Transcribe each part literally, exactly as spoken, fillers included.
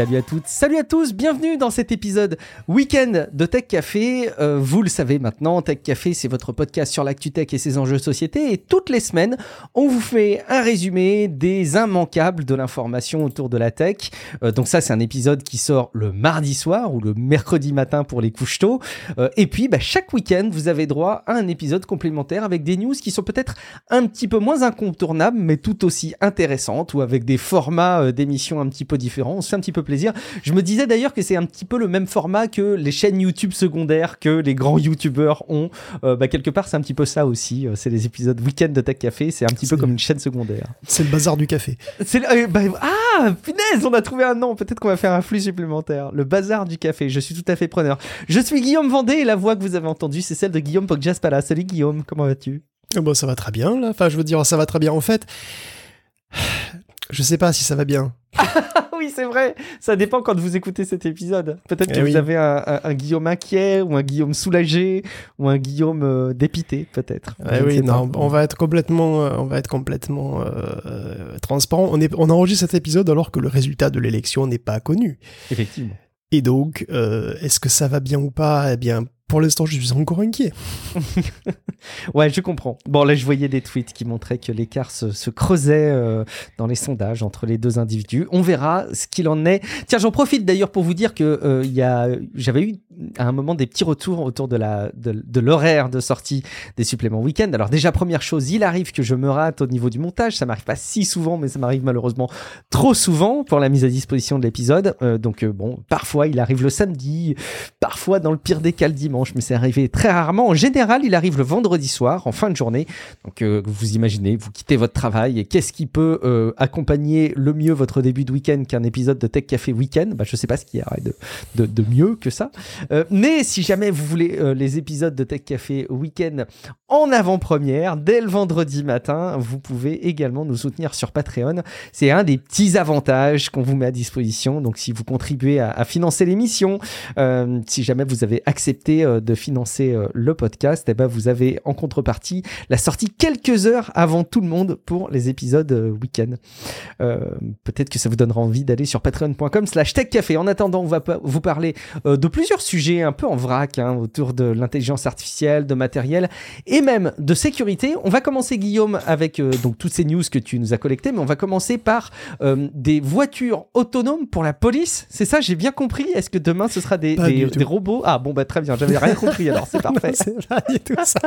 Salut à toutes, salut à tous, bienvenue dans cet épisode week-end de Tech Café. Euh, vous le savez maintenant, Tech Café, c'est votre podcast sur l'actu tech et ses enjeux de société. Et toutes les semaines, on vous fait un résumé des immanquables de l'information autour de la tech. Euh, donc ça, c'est un épisode qui sort le mardi soir ou le mercredi matin pour les couches tôt. Euh, et puis, bah, chaque week-end, vous avez droit à un épisode complémentaire avec des news qui sont peut-être un petit peu moins incontournables, mais tout aussi intéressantes, ou avec des formats euh, d'émissions un petit peu différents. On se fait un petit peu plaisir. Je me disais d'ailleurs que c'est un petit peu le même format que les chaînes YouTube secondaires que les grands YouTubeurs ont. Euh, bah, quelque part, c'est un petit peu ça aussi. C'est les épisodes week-end de Tech Café. C'est un petit c'est... peu comme une chaîne secondaire. C'est le bazar du café. C'est le... euh, bah, ah, punaise, on a trouvé un nom. Peut-être qu'on va faire un flux supplémentaire. Le bazar du café. Je suis tout à fait preneur. Je suis Guillaume Vendée et la voix que vous avez entendue, c'est celle de Guillaume Poggiaspala. Salut Guillaume, comment vas-tu ? Oh bah, ça va très bien, là. Enfin, je veux dire, ça va très bien. En fait, je sais pas si ça va bien. Oui, c'est vrai. Ça dépend quand vous écoutez cet épisode. Peut-être que eh vous oui. avez un, un, un Guillaume inquiet, ou un Guillaume soulagé, ou un Guillaume euh, dépité, peut-être. Eh oui, non, on va être complètement, euh, on va être complètement euh, transparent. On, est, on enregistre cet épisode alors que le résultat de l'élection n'est pas connu. Effectivement. Et donc, euh, est-ce que ça va bien ou pas ? Eh bien, pour l'instant, je suis encore inquiet. Ouais, je comprends. Bon, là, je voyais des tweets qui montraient que l'écart se, se creusait euh, dans les sondages entre les deux individus. On verra ce qu'il en est. Tiens, j'en profite d'ailleurs pour vous dire que euh, y a, j'avais eu à un moment des petits retours autour de, la, de, de l'horaire de sortie des suppléments week-end. Alors déjà, première chose, il arrive que je me rate au niveau du montage. Ça m'arrive pas si souvent, mais ça m'arrive malheureusement trop souvent pour la mise à disposition de l'épisode. Euh, donc euh, bon, parfois, il arrive le samedi, parfois dans le pire des cas le dimanche, mais c'est arrivé très rarement. En général, il arrive le vendredi soir, en fin de journée. Donc, euh, vous imaginez, vous quittez votre travail et qu'est-ce qui peut euh, accompagner le mieux votre début de week-end qu'un épisode de Tech Café Week-end ? Bah, je sais pas ce qu'il y a de, de, de mieux que ça. Euh, mais si jamais vous voulez euh, les épisodes de Tech Café Week-end en avant-première, dès le vendredi matin, vous pouvez également nous soutenir sur Patreon. C'est un des petits avantages qu'on vous met à disposition. Donc, si vous contribuez à, à financer l'émission, euh, si jamais vous avez accepté euh, de financer euh, le podcast, eh ben, vous avez en contrepartie la sortie quelques heures avant tout le monde pour les épisodes euh, week-end. Euh, peut-être que ça vous donnera envie d'aller sur patreon point com slash tech café. En attendant, on va pa- vous parler euh, de plusieurs sujets un peu en vrac, hein, autour de l'intelligence artificielle, de matériel et même de sécurité. On va commencer, Guillaume, avec euh, donc toutes ces news que tu nous as collectées, mais on va commencer par euh, des voitures autonomes pour la police. C'est ça, j'ai bien compris. Est-ce que demain ce sera des, des, des robots ? Ah bon, bah très bien, j'avais rien compris alors, c'est parfait. Non, c'est pas du tout ça.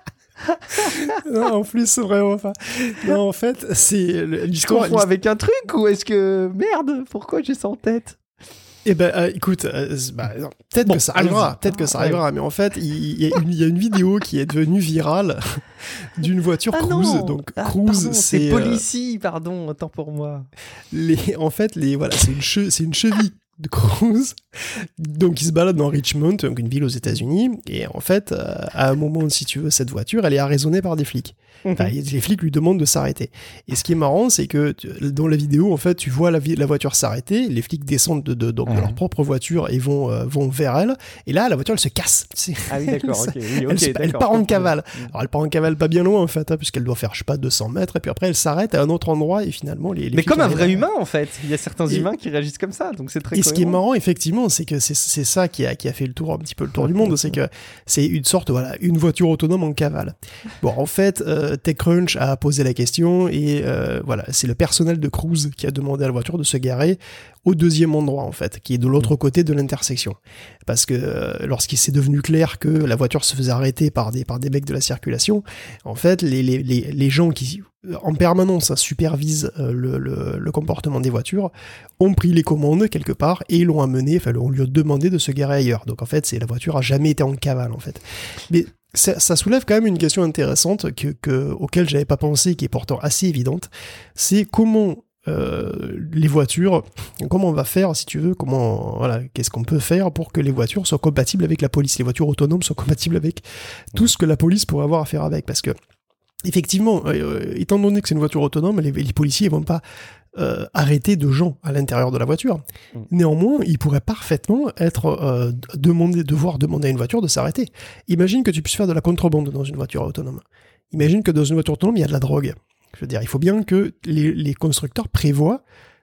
Non, en plus, vraiment pas. Non, en fait, c'est l'histoire. Je confonds avec un truc ou est-ce que merde, pourquoi j'ai ça en tête ? Eh ben, euh, écoute, euh, bah, non, peut-être bon, que ça arrivera, allons-y. peut-être que ça arrivera, ouais. Mais en fait, il, il, y a une, il y a une vidéo qui est devenue virale d'une voiture ah Cruise. Non. Donc ah, Cruise, pardon, c'est, c'est Policy, euh, pardon, autant pour moi. Les, en fait, les, voilà, c'est une, che, c'est une cheville de Cruise, donc il se balade dans Richmond, donc une ville aux États-Unis, et en fait, euh, à un moment, si tu veux, cette voiture, elle est arraisonnée par des flics. Enfin, mm-hmm. Les flics lui demandent de s'arrêter. Et ce qui est marrant, c'est que dans la vidéo, en fait, tu vois la, la voiture s'arrêter, les flics descendent de, de, donc, mm-hmm. de leur propre voiture et vont, euh, vont vers elle, et là, la voiture, elle se casse. Ah oui, d'accord, ok. Oui, okay elle, se, d'accord, elle part en cavale. Alors, elle part en cavale pas bien loin, en fait, hein, puisqu'elle doit faire, je sais pas, deux cents mètres, et puis après, elle s'arrête à un autre endroit, et finalement, les, les Mais comme un vrai là, humain, en fait. Il y a certains et, humains qui réagissent comme ça, donc c'est très Et cohérent. Ce qui est marrant, effectivement, c'est que c'est, c'est ça qui a, qui a fait le tour, un petit peu le tour du monde, c'est que c'est une sorte, voilà, une voiture autonome en cavale. Bon, en fait, euh, TechCrunch a posé la question et euh, voilà, c'est le personnel de Cruise qui a demandé à la voiture de se garer au deuxième endroit, en fait, qui est de l'autre côté de l'intersection. Parce que euh, lorsqu'il s'est devenu clair que la voiture se faisait arrêter par des, par des mecs de la circulation, en fait, les, les, les, les gens qui, en permanence, supervisent euh, le, le, le comportement des voitures, ont pris les commandes quelque part et l'ont amené, enfin, on lui a demandé de se garer ailleurs. Donc, en fait, c'est, la voiture a jamais été en cavale, en fait. Mais ça, ça soulève quand même une question intéressante que, que, auquel j'avais pas pensé, qui est pourtant assez évidente. C'est comment Euh, les voitures, comment on va faire, si tu veux, comment, voilà, qu'est-ce qu'on peut faire pour que les voitures soient compatibles avec la police, les voitures autonomes soient compatibles avec tout ce que la police pourrait avoir à faire avec, parce que effectivement, euh, étant donné que c'est une voiture autonome, les, les policiers ne vont pas euh, arrêter de gens à l'intérieur de la voiture. Mmh. Néanmoins, ils pourraient parfaitement être euh, demandé, devoir demander à une voiture de s'arrêter. Imagine que tu puisses faire de la contrebande dans une voiture autonome. Imagine que dans une voiture autonome, il y a de la drogue. Je veux dire, il faut bien que les, les constructeurs prévoient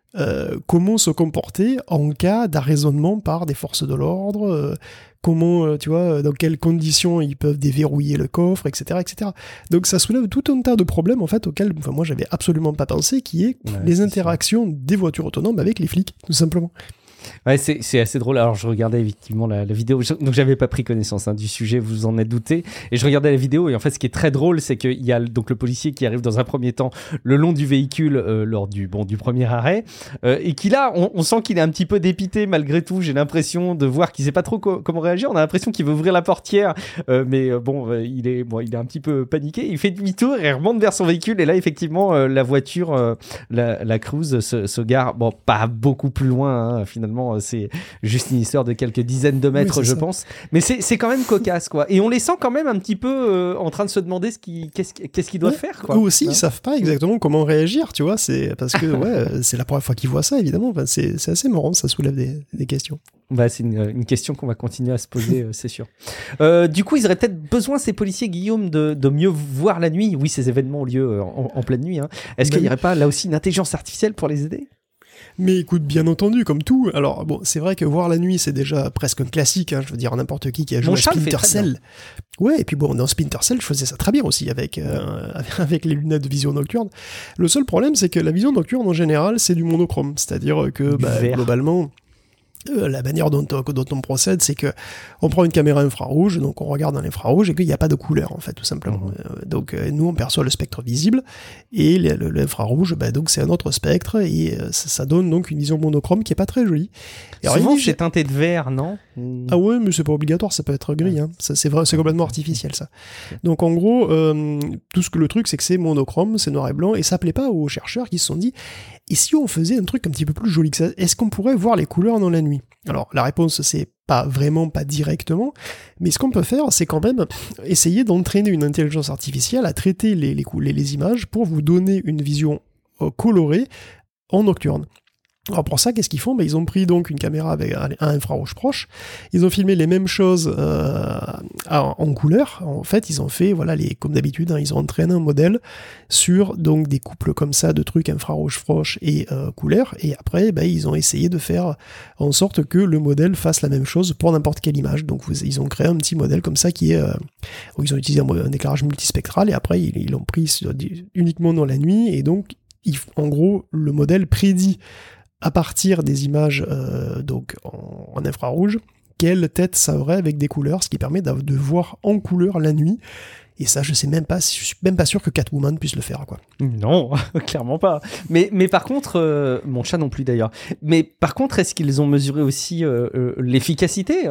euh, comment se comporter en cas d'arraisonnement par des forces de l'ordre, euh, comment, euh, tu vois, dans quelles conditions ils peuvent déverrouiller le coffre, et cetera, et cetera. Donc ça soulève tout un tas de problèmes, en fait, auxquels enfin, moi, j'avais absolument pas pensé, qui est Ouais, les c'est interactions sûr. Des voitures autonomes avec les flics, tout simplement. Ouais, c'est, c'est assez drôle. Alors, je regardais effectivement la, la vidéo, je, donc j'avais pas pris connaissance hein, du sujet, vous en êtes douté. Et je regardais la vidéo, et en fait, ce qui est très drôle, c'est qu'il y a donc le policier qui arrive dans un premier temps le long du véhicule euh, lors du, bon, du premier arrêt, euh, et qui là, on, on sent qu'il est un petit peu dépité malgré tout. J'ai l'impression de voir qu'il sait pas trop co- comment réagir. On a l'impression qu'il veut ouvrir la portière, euh, mais euh, bon, euh, il est, bon, il est un petit peu paniqué. Il fait demi-tour et remonte vers son véhicule, et là, effectivement, euh, la voiture, euh, la, la Cruze se, se gare, bon, pas beaucoup plus loin, hein, finalement, c'est juste une histoire de quelques dizaines de mètres, oui, je ça. pense. Mais c'est, c'est quand même cocasse, quoi. Et on les sent quand même un petit peu euh, en train de se demander ce qui, qu'est-ce, qu'est-ce qu'ils doivent ouais. faire, quoi. Eux aussi, hein. Ils savent pas exactement comment réagir, tu vois. C'est parce que ouais, c'est la première fois qu'ils voient ça, évidemment. Enfin, c'est, c'est assez marrant, ça soulève des, des questions. Bah, c'est une, une question qu'on va continuer à se poser, euh, c'est sûr. Euh, du coup, ils auraient peut-être besoin, ces policiers, Guillaume, de, de mieux voir la nuit. Oui, ces événements ont lieu en, en pleine nuit. Hein. Est-ce ben... qu'il n'y aurait pas là aussi une intelligence artificielle pour les aider ? Mais écoute, bien entendu, comme tout. Alors, bon, c'est vrai que voir la nuit, c'est déjà presque un classique. Hein, je veux dire, n'importe qui qui a joué à Splinter Cell. Ouais, et puis bon, dans Splinter Cell, je faisais ça très bien aussi avec, euh, avec les lunettes de vision nocturne. Le seul problème, c'est que la vision nocturne, en général, c'est du monochrome. C'est-à-dire que, bah, globalement... Euh, la manière dont, dont on procède, c'est que on prend une caméra infrarouge, donc on regarde dans l'infrarouge et qu'il n'y a pas de couleur en fait, tout simplement. Mmh. Euh, donc euh, nous on perçoit le spectre visible et le, le, l'infrarouge, bah, donc c'est un autre spectre et euh, ça, ça donne donc une vision monochrome qui est pas très jolie. Et souvent alors, c'est teinté de vert, non ? Ah ouais, mais c'est pas obligatoire, ça peut être gris. Hein. Ça, c'est vrai, c'est complètement artificiel ça. Donc en gros, euh, tout ce que le truc, c'est que c'est monochrome, c'est noir et blanc, et ça plaît pas aux chercheurs qui se sont dit. Et si on faisait un truc un petit peu plus joli que ça, est-ce qu'on pourrait voir les couleurs dans la nuit ? Alors, la réponse, c'est pas vraiment, pas directement, mais ce qu'on peut faire, c'est quand même essayer d'entraîner une intelligence artificielle à traiter les, les, les, les images pour vous donner une vision euh, colorée en nocturne. Alors pour ça, qu'est-ce qu'ils font ? Ben, ils ont pris donc une caméra avec un infrarouge proche, ils ont filmé les mêmes choses euh, en, en couleur. En fait, ils ont fait, voilà, les, comme d'habitude, hein, ils ont entraîné un modèle sur donc des couples comme ça de trucs infrarouge proche et euh, couleur, et après, ben, ils ont essayé de faire en sorte que le modèle fasse la même chose pour n'importe quelle image. Donc vous, ils ont créé un petit modèle comme ça qui est, euh, où ils ont utilisé un, un éclairage multispectral, et après ils, ils l'ont pris sur, uniquement dans la nuit, et donc, il, en gros, le modèle prédit à partir des images euh, donc en, en infrarouge, quelle tête ça aurait avec des couleurs, ce qui permet de, de voir en couleur la nuit. Et ça, je sais même pas, je suis même pas sûr que Catwoman puisse le faire, quoi. Non, clairement pas. Mais, mais par contre, euh, mon chat non plus d'ailleurs. Mais par contre, est-ce qu'ils ont mesuré aussi euh, euh, l'efficacité ?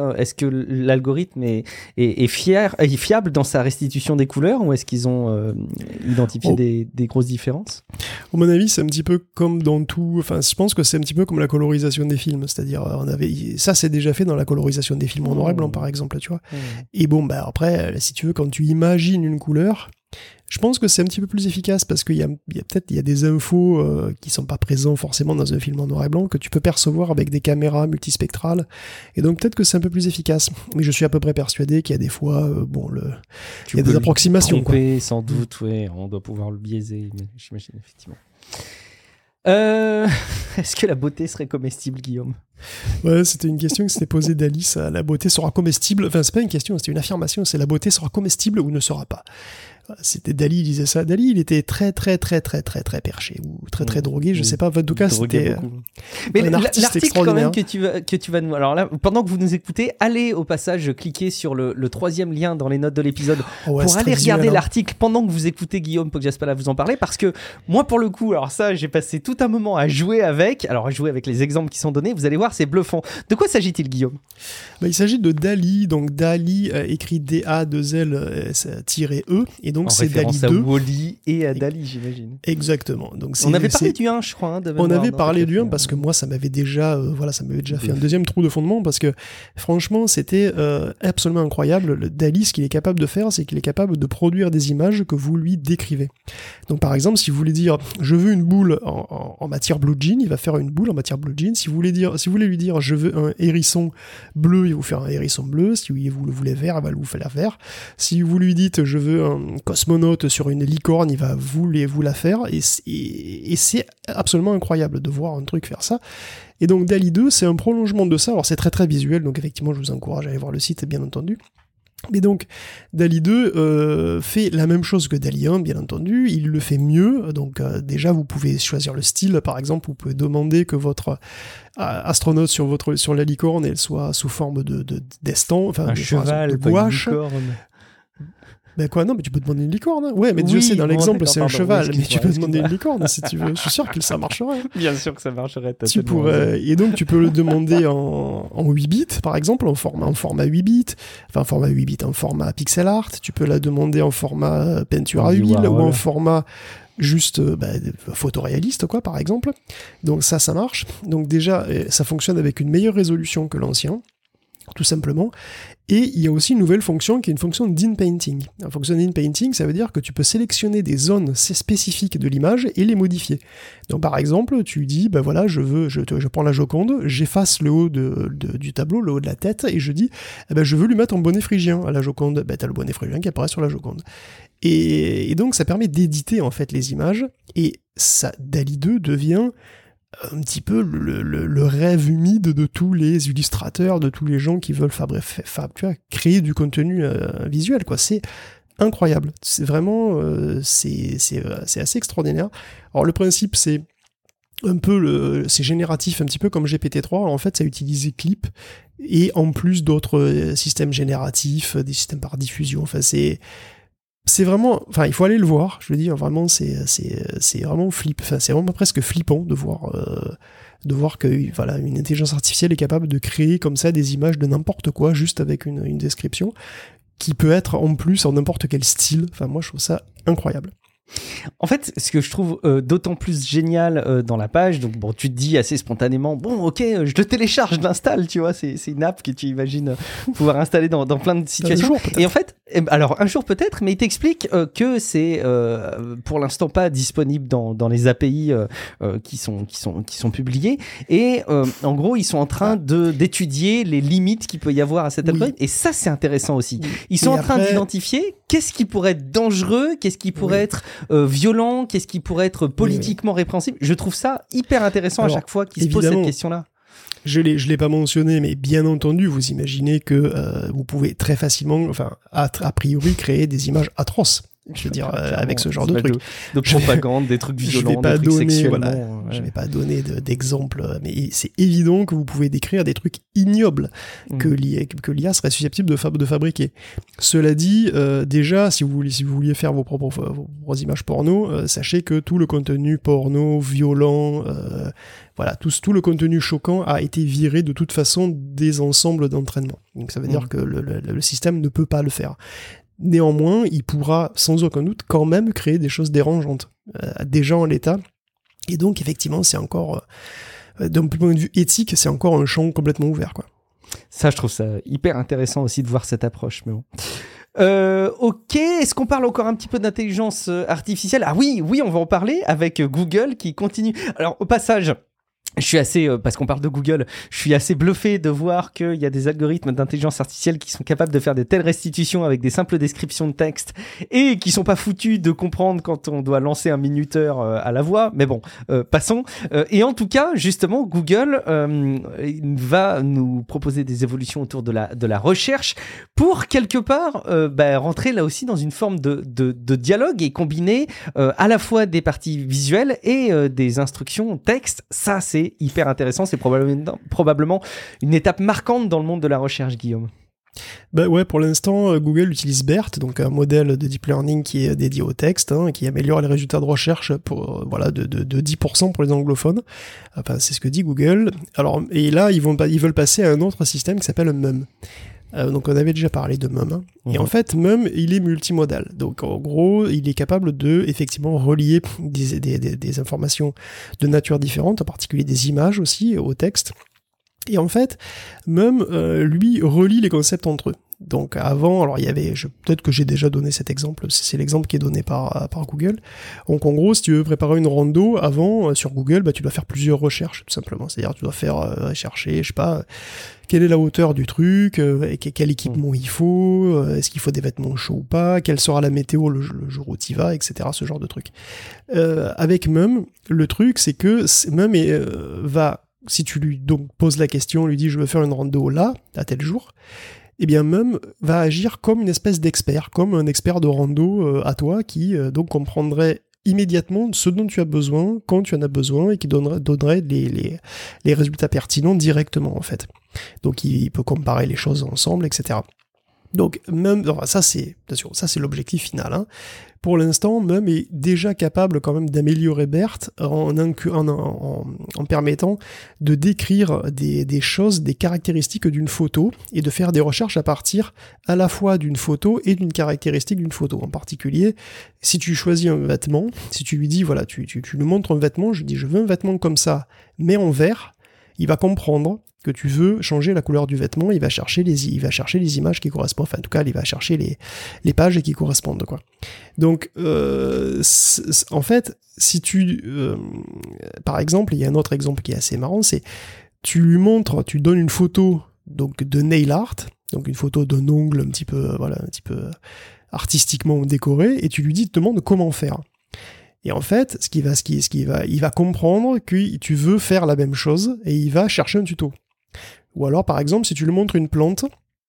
Est-ce que l'algorithme est, est, est, fier, est fiable dans sa restitution des couleurs, ou est-ce qu'ils ont euh, identifié oh. des, des grosses différences ? À mon avis, c'est un petit peu comme dans tout. Enfin, je pense que c'est un petit peu comme la colorisation des films. C'est-à-dire, on avait ça, c'est déjà fait dans la colorisation des films en noir et blanc, par exemple, tu vois. Mmh. Et bon, bah après, si tu veux, quand tu imagines une couleur, je pense que c'est un petit peu plus efficace parce qu'il y a, il y a peut-être il y a des infos euh, qui sont pas présents forcément dans un film en noir et blanc que tu peux percevoir avec des caméras multispectrales, et donc peut-être que c'est un peu plus efficace. Mais je suis à peu près persuadé qu'il y a des fois, euh, bon, le, tu il y a des approximations. Tromper, quoi. Sans doute, ouais, on doit pouvoir le biaiser, mais j'imagine effectivement. Euh... Est-ce que la beauté serait comestible, Guillaume ? Ouais, c'était une question que s'était posée d'Alice. La beauté sera comestible. Enfin, c'est pas une question, c'était une affirmation. C'est la beauté sera comestible ou ne sera pas. C'était Dali, il disait ça. Dali, il était très, très, très, très, très, très perché ou très, très drogué. Je sais pas. En tout cas, c'était mais un l'article quand même que tu vas, que tu vas nous. Alors là, pendant que vous nous écoutez, allez au passage cliquer sur le, le troisième lien dans les notes de l'épisode oh ouais, pour aller regarder visuel, l'article pendant que vous écoutez Guillaume Poggiaspala vous en parler, parce que moi, pour le coup, alors ça, j'ai passé tout un moment à jouer avec. Alors à jouer avec les exemples qui sont donnés. Vous allez voir, c'est bluffant. De quoi s'agit-il, Guillaume ? Bah, il s'agit de Dali. Donc Dali euh, écrit D A deux L E et donc en c'est référence Dali deux. À Wall-E et à Dali, j'imagine. Exactement. Donc c'est, on avait parlé c'est... du un, je crois. Hein, de on avait parlé du un parce que moi, ça m'avait déjà, euh, voilà, ça m'avait déjà fait un deuxième trou de fondement parce que franchement, c'était euh, absolument incroyable. Le Dali, ce qu'il est capable de faire, c'est qu'il est capable de produire des images que vous lui décrivez. Donc par exemple, si vous voulez dire, je veux une boule en, en, en matière blue jean, il va faire une boule en matière blue jean. Si vous voulez dire, si vous voulez lui dire, je veux un hérisson bleu, il va vous faire un hérisson bleu. Si vous le voulez vert, il va vous faire vert. Si vous lui dites, je veux un cosmonaute sur une licorne, il va vous, les, vous la faire, et, et, et c'est absolument incroyable de voir un truc faire ça. Et donc DALL-E deux, c'est un prolongement de ça, alors c'est très très visuel, donc effectivement je vous encourage à aller voir le site, bien entendu. Mais donc, DALL-E deux euh, fait la même chose que DALL-E un, bien entendu, il le fait mieux, donc euh, déjà vous pouvez choisir le style, par exemple, vous pouvez demander que votre euh, astronaute sur, votre, sur la licorne, elle soit sous forme de, de, d'estan, enfin, un de, cheval, de pas gouache. une licorne. Ben quoi, non, mais tu peux demander une licorne. Hein. Ouais, mais Oui, Dieu sait, dans bon, l'exemple, d'accord, c'est un pardon, cheval, oui, mais tu peux excuse-moi, demander une excuse-moi. licorne si tu veux. Je suis sûr que ça marcherait. Bien sûr que ça marcherait. t'as Tu tellement pourrais, raison. et donc tu peux le demander en, en huit bits, par exemple, en format, en format huit bits, enfin format huit bits, en format pixel art, tu peux la demander en format peinture à Andy huile Warhol. ou en format juste bah, photoréaliste, quoi, par exemple. Donc ça, ça marche. Donc déjà, ça fonctionne avec une meilleure résolution que l'ancien, tout simplement. Et il y a aussi une nouvelle fonction qui est une fonction d'in-painting. La fonction d'in-painting, ça veut dire que tu peux sélectionner des zones spécifiques de l'image et les modifier. Donc par exemple, tu dis, ben voilà, je veux, je, je prends la Joconde, j'efface le haut de, de, du tableau, le haut de la tête, et je dis, eh ben, je veux lui mettre un bonnet phrygien à la Joconde. Ben t'as le bonnet phrygien qui apparaît sur la Joconde. Et, et donc ça permet d'éditer en fait les images, et ça, DALL-E deux devient un petit peu le, le, le rêve humide de tous les illustrateurs, de tous les gens qui veulent fab, fab, tu vois, créer du contenu euh, visuel, quoi. C'est incroyable. C'est vraiment, euh, c'est, c'est, c'est assez extraordinaire. Alors le principe, c'est un peu le, c'est génératif, un petit peu comme G P T trois. Alors, en fait, ça utilise Clip et en plus d'autres systèmes génératifs, des systèmes par diffusion. Enfin, c'est c'est vraiment, enfin, il faut aller le voir. Je veux dire, vraiment, c'est, c'est, c'est vraiment flip. Enfin, c'est vraiment presque flippant de voir, euh, de voir que, voilà, une intelligence artificielle est capable de créer comme ça des images de n'importe quoi, juste avec une, une description, qui peut être en plus en n'importe quel style. Enfin, moi, je trouve ça incroyable. En fait, ce que je trouve euh, d'autant plus génial euh, dans la page, donc bon, tu te dis assez spontanément, bon, ok, euh, je le télécharge, je l'installe, tu vois, c'est, c'est une app que tu imagines euh, pouvoir installer dans, dans plein de situations. Un jour, peut-être. Et en fait, eh, alors un jour peut-être, mais il t'explique euh, que c'est euh, pour l'instant pas disponible dans, dans les A P I euh, euh, qui sont qui sont qui sont publiés. Et euh, en gros, ils sont en train de d'étudier les limites qu'il peut y avoir à cet Oui. algorithme. Et ça, c'est intéressant aussi. Oui. Ils sont Et en train après... d'identifier qu'est-ce qui pourrait être dangereux, qu'est-ce qui pourrait Oui. être euh, violent, qu'est-ce qui pourrait être politiquement oui, oui. répréhensible. Je trouve ça hyper intéressant. Alors, à chaque fois qu'ils se posent cette question-là. Je l'ai, je l'ai pas mentionné, mais bien entendu, vous imaginez que euh, vous pouvez très facilement, enfin, a, a priori, créer des images atroces. Je veux dire, euh, avec ce genre de trucs. De, de propagande, des trucs violents, je vais pas des trucs donner, sexuellement. Voilà, ouais. Je vais pas donner de, d'exemples, mais c'est évident que vous pouvez décrire des trucs ignobles mmh. que, l'I A, que l'I A serait susceptible de, fab, de fabriquer. Cela dit, euh, déjà, si vous, vouliez, si vous vouliez faire vos propres, vos propres images porno, euh, sachez que tout le contenu porno, violent, euh, voilà, tout, tout le contenu choquant a été viré de toute façon des ensembles d'entraînement. Donc ça veut mmh. dire que le, le, le système ne peut pas le faire. Néanmoins, il pourra sans aucun doute quand même créer des choses dérangeantes, euh, déjà en l'état. Et donc, effectivement, c'est encore, euh, d'un point de vue éthique, c'est encore un champ complètement ouvert, quoi. Ça, je trouve ça hyper intéressant aussi de voir cette approche, mais bon. Euh, ok, est-ce qu'on parle encore un petit peu d'intelligence artificielle ? Ah oui, oui, on va en parler avec Google qui continue. Alors, au passage... Je suis assez, euh, parce qu'on parle de Google, je suis assez bluffé de voir qu'il y a des algorithmes d'intelligence artificielle qui sont capables de faire de telles restitutions avec des simples descriptions de texte et qui sont pas foutus de comprendre quand on doit lancer un minuteur euh, à la voix. Mais bon, euh, passons. Euh, et en tout cas, justement, Google euh, va nous proposer des évolutions autour de la, de la recherche pour quelque part euh, bah, rentrer là aussi dans une forme de, de, de dialogue et combiner euh, à la fois des parties visuelles et euh, des instructions texte. Ça, c'est hyper intéressant, c'est probablement, probablement une étape marquante dans le monde de la recherche, Guillaume. Bah ouais, pour l'instant, Google utilise BERT, donc un modèle de deep learning qui est dédié au texte, hein, qui améliore les résultats de recherche pour, voilà, de, de, de dix pour cent pour les anglophones. Enfin, c'est ce que dit Google. Alors, et là, ils, vont, ils veulent passer à un autre système qui s'appelle M U M. Euh, donc on avait déjà parlé de M U M, hein. Mmh. Et en fait M U M il est multimodal, donc en gros il est capable de effectivement relier des, des, des, des informations de nature différente, en particulier des images aussi au texte, et en fait M U M euh, lui relie les concepts entre eux. Donc avant, alors il y avait, je, peut-être que j'ai déjà donné cet exemple, c'est l'exemple qui est donné par, par Google. Donc en gros, si tu veux préparer une rando, avant, sur Google, bah, tu dois faire plusieurs recherches, tout simplement. C'est-à-dire tu dois faire euh, chercher, je sais pas, quelle est la hauteur du truc, euh, quel équipement il faut, euh, est-ce qu'il faut des vêtements chauds ou pas, quelle sera la météo le, le jour où tu y vas, et cetera. Ce genre de truc. Euh, avec Mum, le truc, c'est que Mum est, euh, va, si tu lui donc poses la question, lui dis je veux faire une rando là, à tel jour, eh bien Mum va agir comme une espèce d'expert, comme un expert de rando euh, à toi qui euh, donc comprendrait immédiatement ce dont tu as besoin, quand tu en as besoin, et qui donnerait, donnerait les, les, les résultats pertinents directement en fait. Donc il, il peut comparer les choses ensemble, et cetera. Donc Mum, enfin, ça c'est, attention, ça c'est l'objectif final. Hein. Pour l'instant, Mum est déjà capable quand même d'améliorer BERT en, en, en, en permettant de décrire des, des choses, des caractéristiques d'une photo et de faire des recherches à partir à la fois d'une photo et d'une caractéristique d'une photo. En particulier, si tu choisis un vêtement, si tu lui dis, voilà, tu, tu, tu lui montres un vêtement, je lui dis je veux un vêtement comme ça, mais en vert, il va comprendre que tu veux changer la couleur du vêtement, il va chercher les, il va chercher les images qui correspondent, enfin en tout cas il va chercher les, les pages qui correspondent quoi. Donc euh, en fait, si tu, euh, par exemple, il y a un autre exemple qui est assez marrant, c'est tu lui montres, tu donnes une photo donc de nail art, donc une photo d'un ongle un petit peu, voilà, un petit peu artistiquement décoré, et tu lui dis, te demandes comment faire. Et en fait, ce qui va, ce qui, ce qui va, il va comprendre que tu veux faire la même chose et il va chercher un tuto. Ou alors, par exemple, si tu lui montres une plante,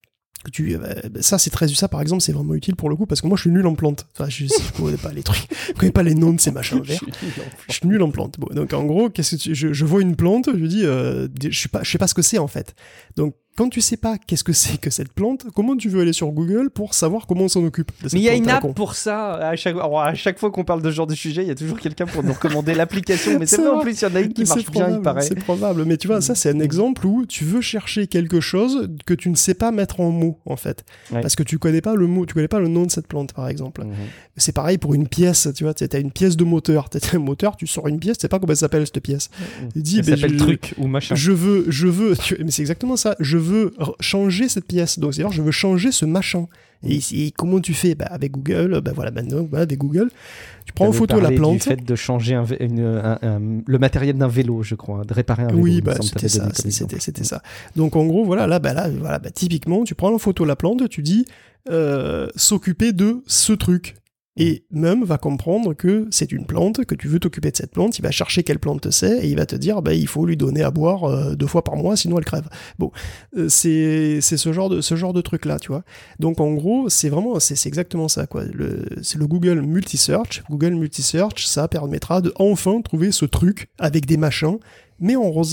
tu, euh, ça c'est très, ça par exemple, c'est vraiment utile pour le coup parce que moi je suis nul en plantes. Enfin, je, je connais pas les trucs, je connais pas les noms de ces machins verts. Je suis nul en plantes. Bon, donc en gros, qu'est-ce que tu, je, je vois une plante, je dis, euh, je sais pas, je sais pas ce que c'est en fait. Donc quand tu sais pas qu'est-ce que c'est que cette plante, comment tu veux aller sur Google pour savoir comment on s'en occupe de cette Mais il y a une app con. pour ça. À chaque, alors, à chaque fois qu'on parle de ce genre de sujet, il y a toujours quelqu'un pour nous recommander l'application. Mais c'est, c'est vrai, en plus, il y en a une qui marche probable, bien, il paraît. C'est probable. Mais tu vois, ça, c'est un exemple où tu veux chercher quelque chose que tu ne sais pas mettre en mots, en fait. Ouais. Parce que tu connais pas le mot, tu connais pas le nom de cette plante, par exemple. Mm-hmm. C'est pareil pour une pièce, tu vois. Tu as une pièce de moteur. Tu as un moteur, tu sors une pièce, tu sais pas comment elle s'appelle, cette pièce. Mm-hmm. Tu dis, elle ben, s'appelle je, truc ou machin. Je veux, je veux, tu, mais c'est exactement ça. Je veux changer cette pièce. Donc, c'est-à-dire, je veux changer ce machin. Et, et comment tu fais bah, avec Google, bah, voilà, maintenant, bah, avec Google, tu prends en photo la plante. Du fait de changer un, une, un, un, le matériel d'un vélo, je crois, de réparer un vélo. Oui, bah, c'était ça, c'était, c'était ça. Donc en gros, voilà, là, bah, là, voilà, bah, typiquement, tu prends en photo la plante, tu dis euh, s'occuper de ce truc. Et Mum va comprendre que c'est une plante, que tu veux t'occuper de cette plante, il va chercher quelle plante c'est, et il va te dire, bah, il faut lui donner à boire euh, deux fois par mois, sinon elle crève. Bon, euh, c'est, c'est ce genre de, ce genre de truc-là, tu vois. Donc, en gros, c'est vraiment, c'est, c'est exactement ça, quoi. Le, c'est le Google Multisearch. Google Multisearch, ça permettra de enfin trouver ce truc avec des machins, mais en rose.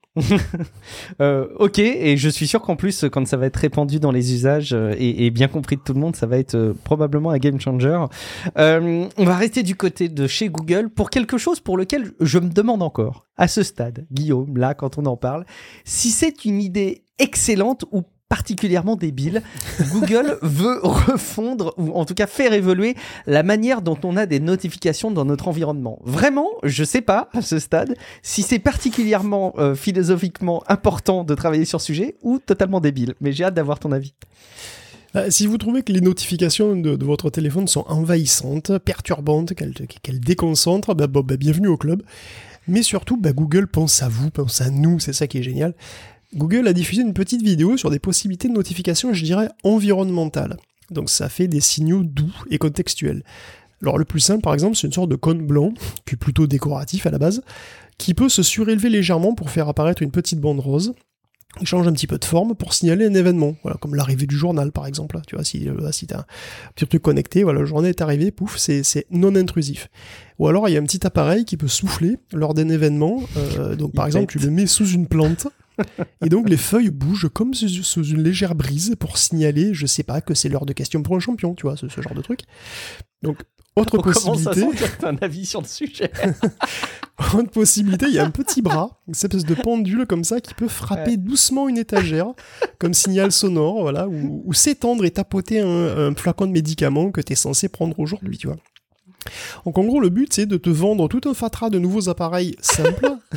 euh, ok, et je suis sûr qu'en plus, quand ça va être répandu dans les usages euh, et, et bien compris de tout le monde, ça va être euh, probablement un game changer. Euh, on va rester du côté de chez Google pour quelque chose pour lequel je me demande encore, à ce stade, Guillaume, là, quand on en parle, si c'est une idée excellente ou particulièrement débile. Google veut refondre, ou en tout cas faire évoluer la manière dont on a des notifications dans notre environnement. Vraiment, je sais pas, à ce stade, si c'est particulièrement euh, philosophiquement important de travailler sur ce sujet, ou totalement débile. Mais j'ai hâte d'avoir ton avis. Euh, si vous trouvez que les notifications de, de votre téléphone sont envahissantes, perturbantes, qu'elles, qu'elles déconcentrent, bah, bah, bah, bienvenue au club. Mais surtout, bah, Google pense à vous, pense à nous, c'est ça qui est génial. Google a diffusé une petite vidéo sur des possibilités de notification, je dirais, environnementales. Donc ça fait des signaux doux et contextuels. Alors le plus simple, par exemple, c'est une sorte de cône blanc, qui est plutôt décoratif à la base, qui peut se surélever légèrement pour faire apparaître une petite bande rose. Il change un petit peu de forme pour signaler un événement, voilà, comme l'arrivée du journal par exemple. Tu vois, si, euh, si t'as un petit truc connecté, voilà, le journal est arrivé, pouf, c'est, c'est non intrusif. Ou alors il y a un petit appareil qui peut souffler lors d'un événement. Euh, donc par exemple, tu le mets sous une plante. Et donc les feuilles bougent comme sous une légère brise pour signaler, je sais pas, que c'est l'heure de question pour un champion, tu vois, ce, ce genre de truc. Donc, autre On possibilité... Comment ça sent que t'as un avis sur le sujet. Autre possibilité, il y a un petit bras, une espèce de pendule comme ça qui peut frapper ouais. doucement une étagère, comme signal sonore, voilà, ou, ou s'étendre et tapoter un, un flacon de médicaments que t'es censé prendre aujourd'hui, tu vois. Donc en gros, le but, c'est de te vendre tout un fatras de nouveaux appareils simples,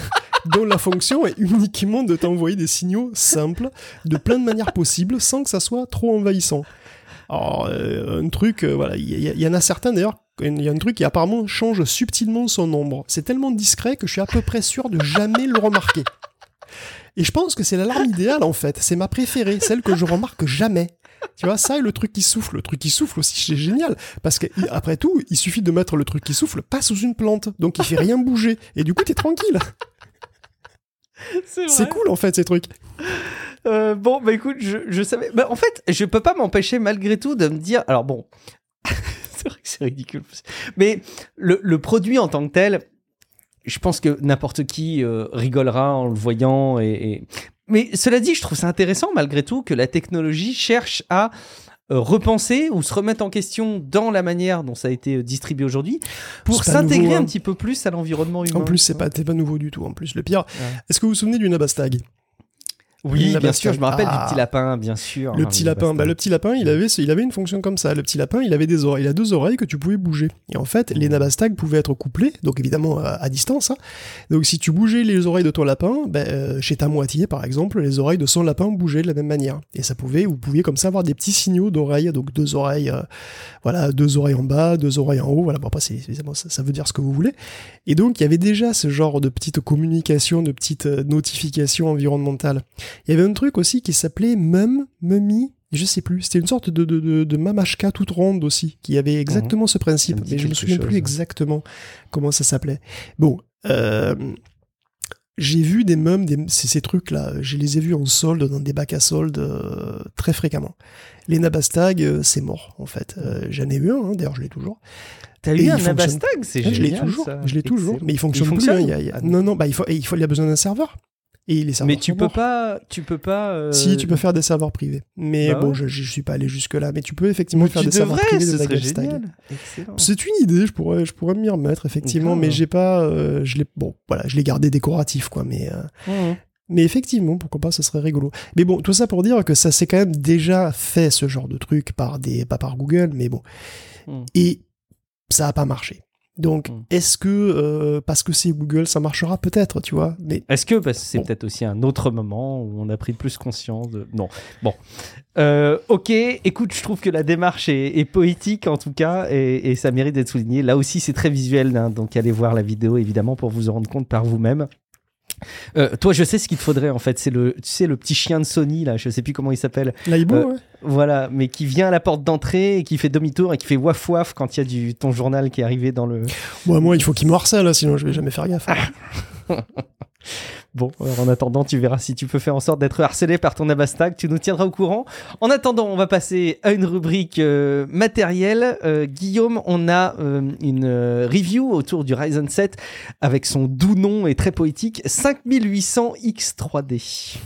dont la fonction est uniquement de t'envoyer des signaux simples, de plein de manières possibles, sans que ça soit trop envahissant. Alors, euh, un truc, euh, voilà, il y, y, y en a certains d'ailleurs, il y a un truc qui apparemment change subtilement son nombre. C'est tellement discret que je suis à peu près sûr de jamais le remarquer. Et je pense que c'est l'alarme idéale en fait, c'est ma préférée, celle que je remarque jamais. Tu vois, ça et le truc qui souffle. Le truc qui souffle aussi, c'est génial. Parce qu'après tout, il suffit de mettre le truc qui souffle pas sous une plante. Donc il fait rien bouger. Et du coup, t'es tranquille. C'est, c'est cool en fait, ces trucs. Euh, bon, bah écoute, je, je savais. Bah, en fait, je peux pas m'empêcher malgré tout de me dire. Alors bon, c'est vrai que c'est ridicule. Mais le, le produit en tant que tel, je pense que n'importe qui euh, rigolera en le voyant. Et, et... Mais cela dit, je trouve ça intéressant malgré tout que la technologie cherche à euh, repenser ou se remettre en question dans la manière dont ça a été distribué aujourd'hui pour s'intégrer nouveau, hein. un petit peu plus à l'environnement humain. En plus, c'est pas, c'est pas nouveau du tout. En plus, le pire, ouais. Est-ce que vous vous souvenez du Nabastag ? Oui, bien sûr, je me rappelle ah, du petit lapin, bien sûr. Le hein, petit lapin, bah, le petit lapin, il avait, il avait une fonction comme ça. Le petit lapin, il avait des oreilles, il a deux oreilles que tu pouvais bouger. Et en fait, les Nabastag pouvaient être couplés, donc évidemment à, à distance. Hein. Donc si tu bougeais les oreilles de ton lapin, bah, euh, chez ta moitié par exemple, les oreilles de son lapin bougeaient de la même manière. Et ça pouvait, vous pouviez comme ça avoir des petits signaux d'oreilles, donc deux oreilles, euh, voilà, deux oreilles en bas, deux oreilles en haut. Voilà, bon, après c'est, c'est, ça, ça veut dire ce que vous voulez. Et donc il y avait déjà ce genre de petite communication, de petites notifications environnementales. Il y avait un truc aussi qui s'appelait Mum, Mummy, je sais plus, c'était une sorte de, de, de, de mamachka toute ronde aussi, qui avait exactement mmh. ce principe, mais je me souviens chose. plus exactement comment ça s'appelait. Bon, euh, j'ai vu des mums, des, ces, ces trucs-là, je les ai vus en solde, dans des bacs à solde, euh, très fréquemment. Les Nabastag, euh, c'est mort, en fait. Euh, j'en ai eu un, hein, d'ailleurs je l'ai toujours. T'as eu un Nabastag, c'est génial. Je l'ai toujours, ça. je l'ai toujours, mais il fonctionne, il fonctionne plus. Hein, y a, y a... Non, non, bah il faut, il faut, il y a besoin d'un serveur. Et les mais tu peux, pas, tu peux pas. Euh... Si, tu peux faire des serveurs privés. Mais bah bon, ouais. je, je suis pas allé jusque-là. Mais tu peux effectivement mais faire des devrais, serveurs privés de Nabastag. C'est une idée, je pourrais, je pourrais m'y remettre, effectivement. Okay. Mais j'ai pas. Euh, je l'ai, bon, voilà, je l'ai gardé décoratif, quoi. Mais. Euh, mmh. Mais effectivement, pourquoi pas, ce serait rigolo. Mais bon, tout ça pour dire que ça s'est quand même déjà fait, ce genre de truc, par des, pas par Google, mais bon. Mmh. Et ça a pas marché. Donc, mmh. est-ce que, euh, parce que c'est Google, ça marchera peut-être, tu vois, mais... Est-ce que, parce que c'est bon. peut-être aussi un autre moment où on a pris plus conscience de... Non, bon. Euh, ok, écoute, je trouve que la démarche est, est poétique, en tout cas, et, et ça mérite d'être souligné. Là aussi, c'est très visuel, hein, donc allez voir la vidéo, évidemment, pour vous en rendre compte par vous-même. Euh, toi, je sais ce qu'il te faudrait en fait. C'est le, tu sais, le petit chien de Sony là. Je sais plus comment il s'appelle. Laibo, euh, ouais. Voilà, mais qui vient à la porte d'entrée et qui fait demi-tour et qui fait waf waf quand il y a du ton journal qui est arrivé dans le. Bon, moi, il faut qu'il me harcèle, là, sinon je vais jamais faire gaffe. Bon, alors en attendant, tu verras si tu peux faire en sorte d'être harcelé par ton Nabastag. Tu nous tiendras au courant. En attendant, on va passer à une rubrique euh, matérielle. Euh, Guillaume, on a euh, une euh, review autour du Ryzen sept avec son doux nom et très poétique cinq mille huit cents X trois D.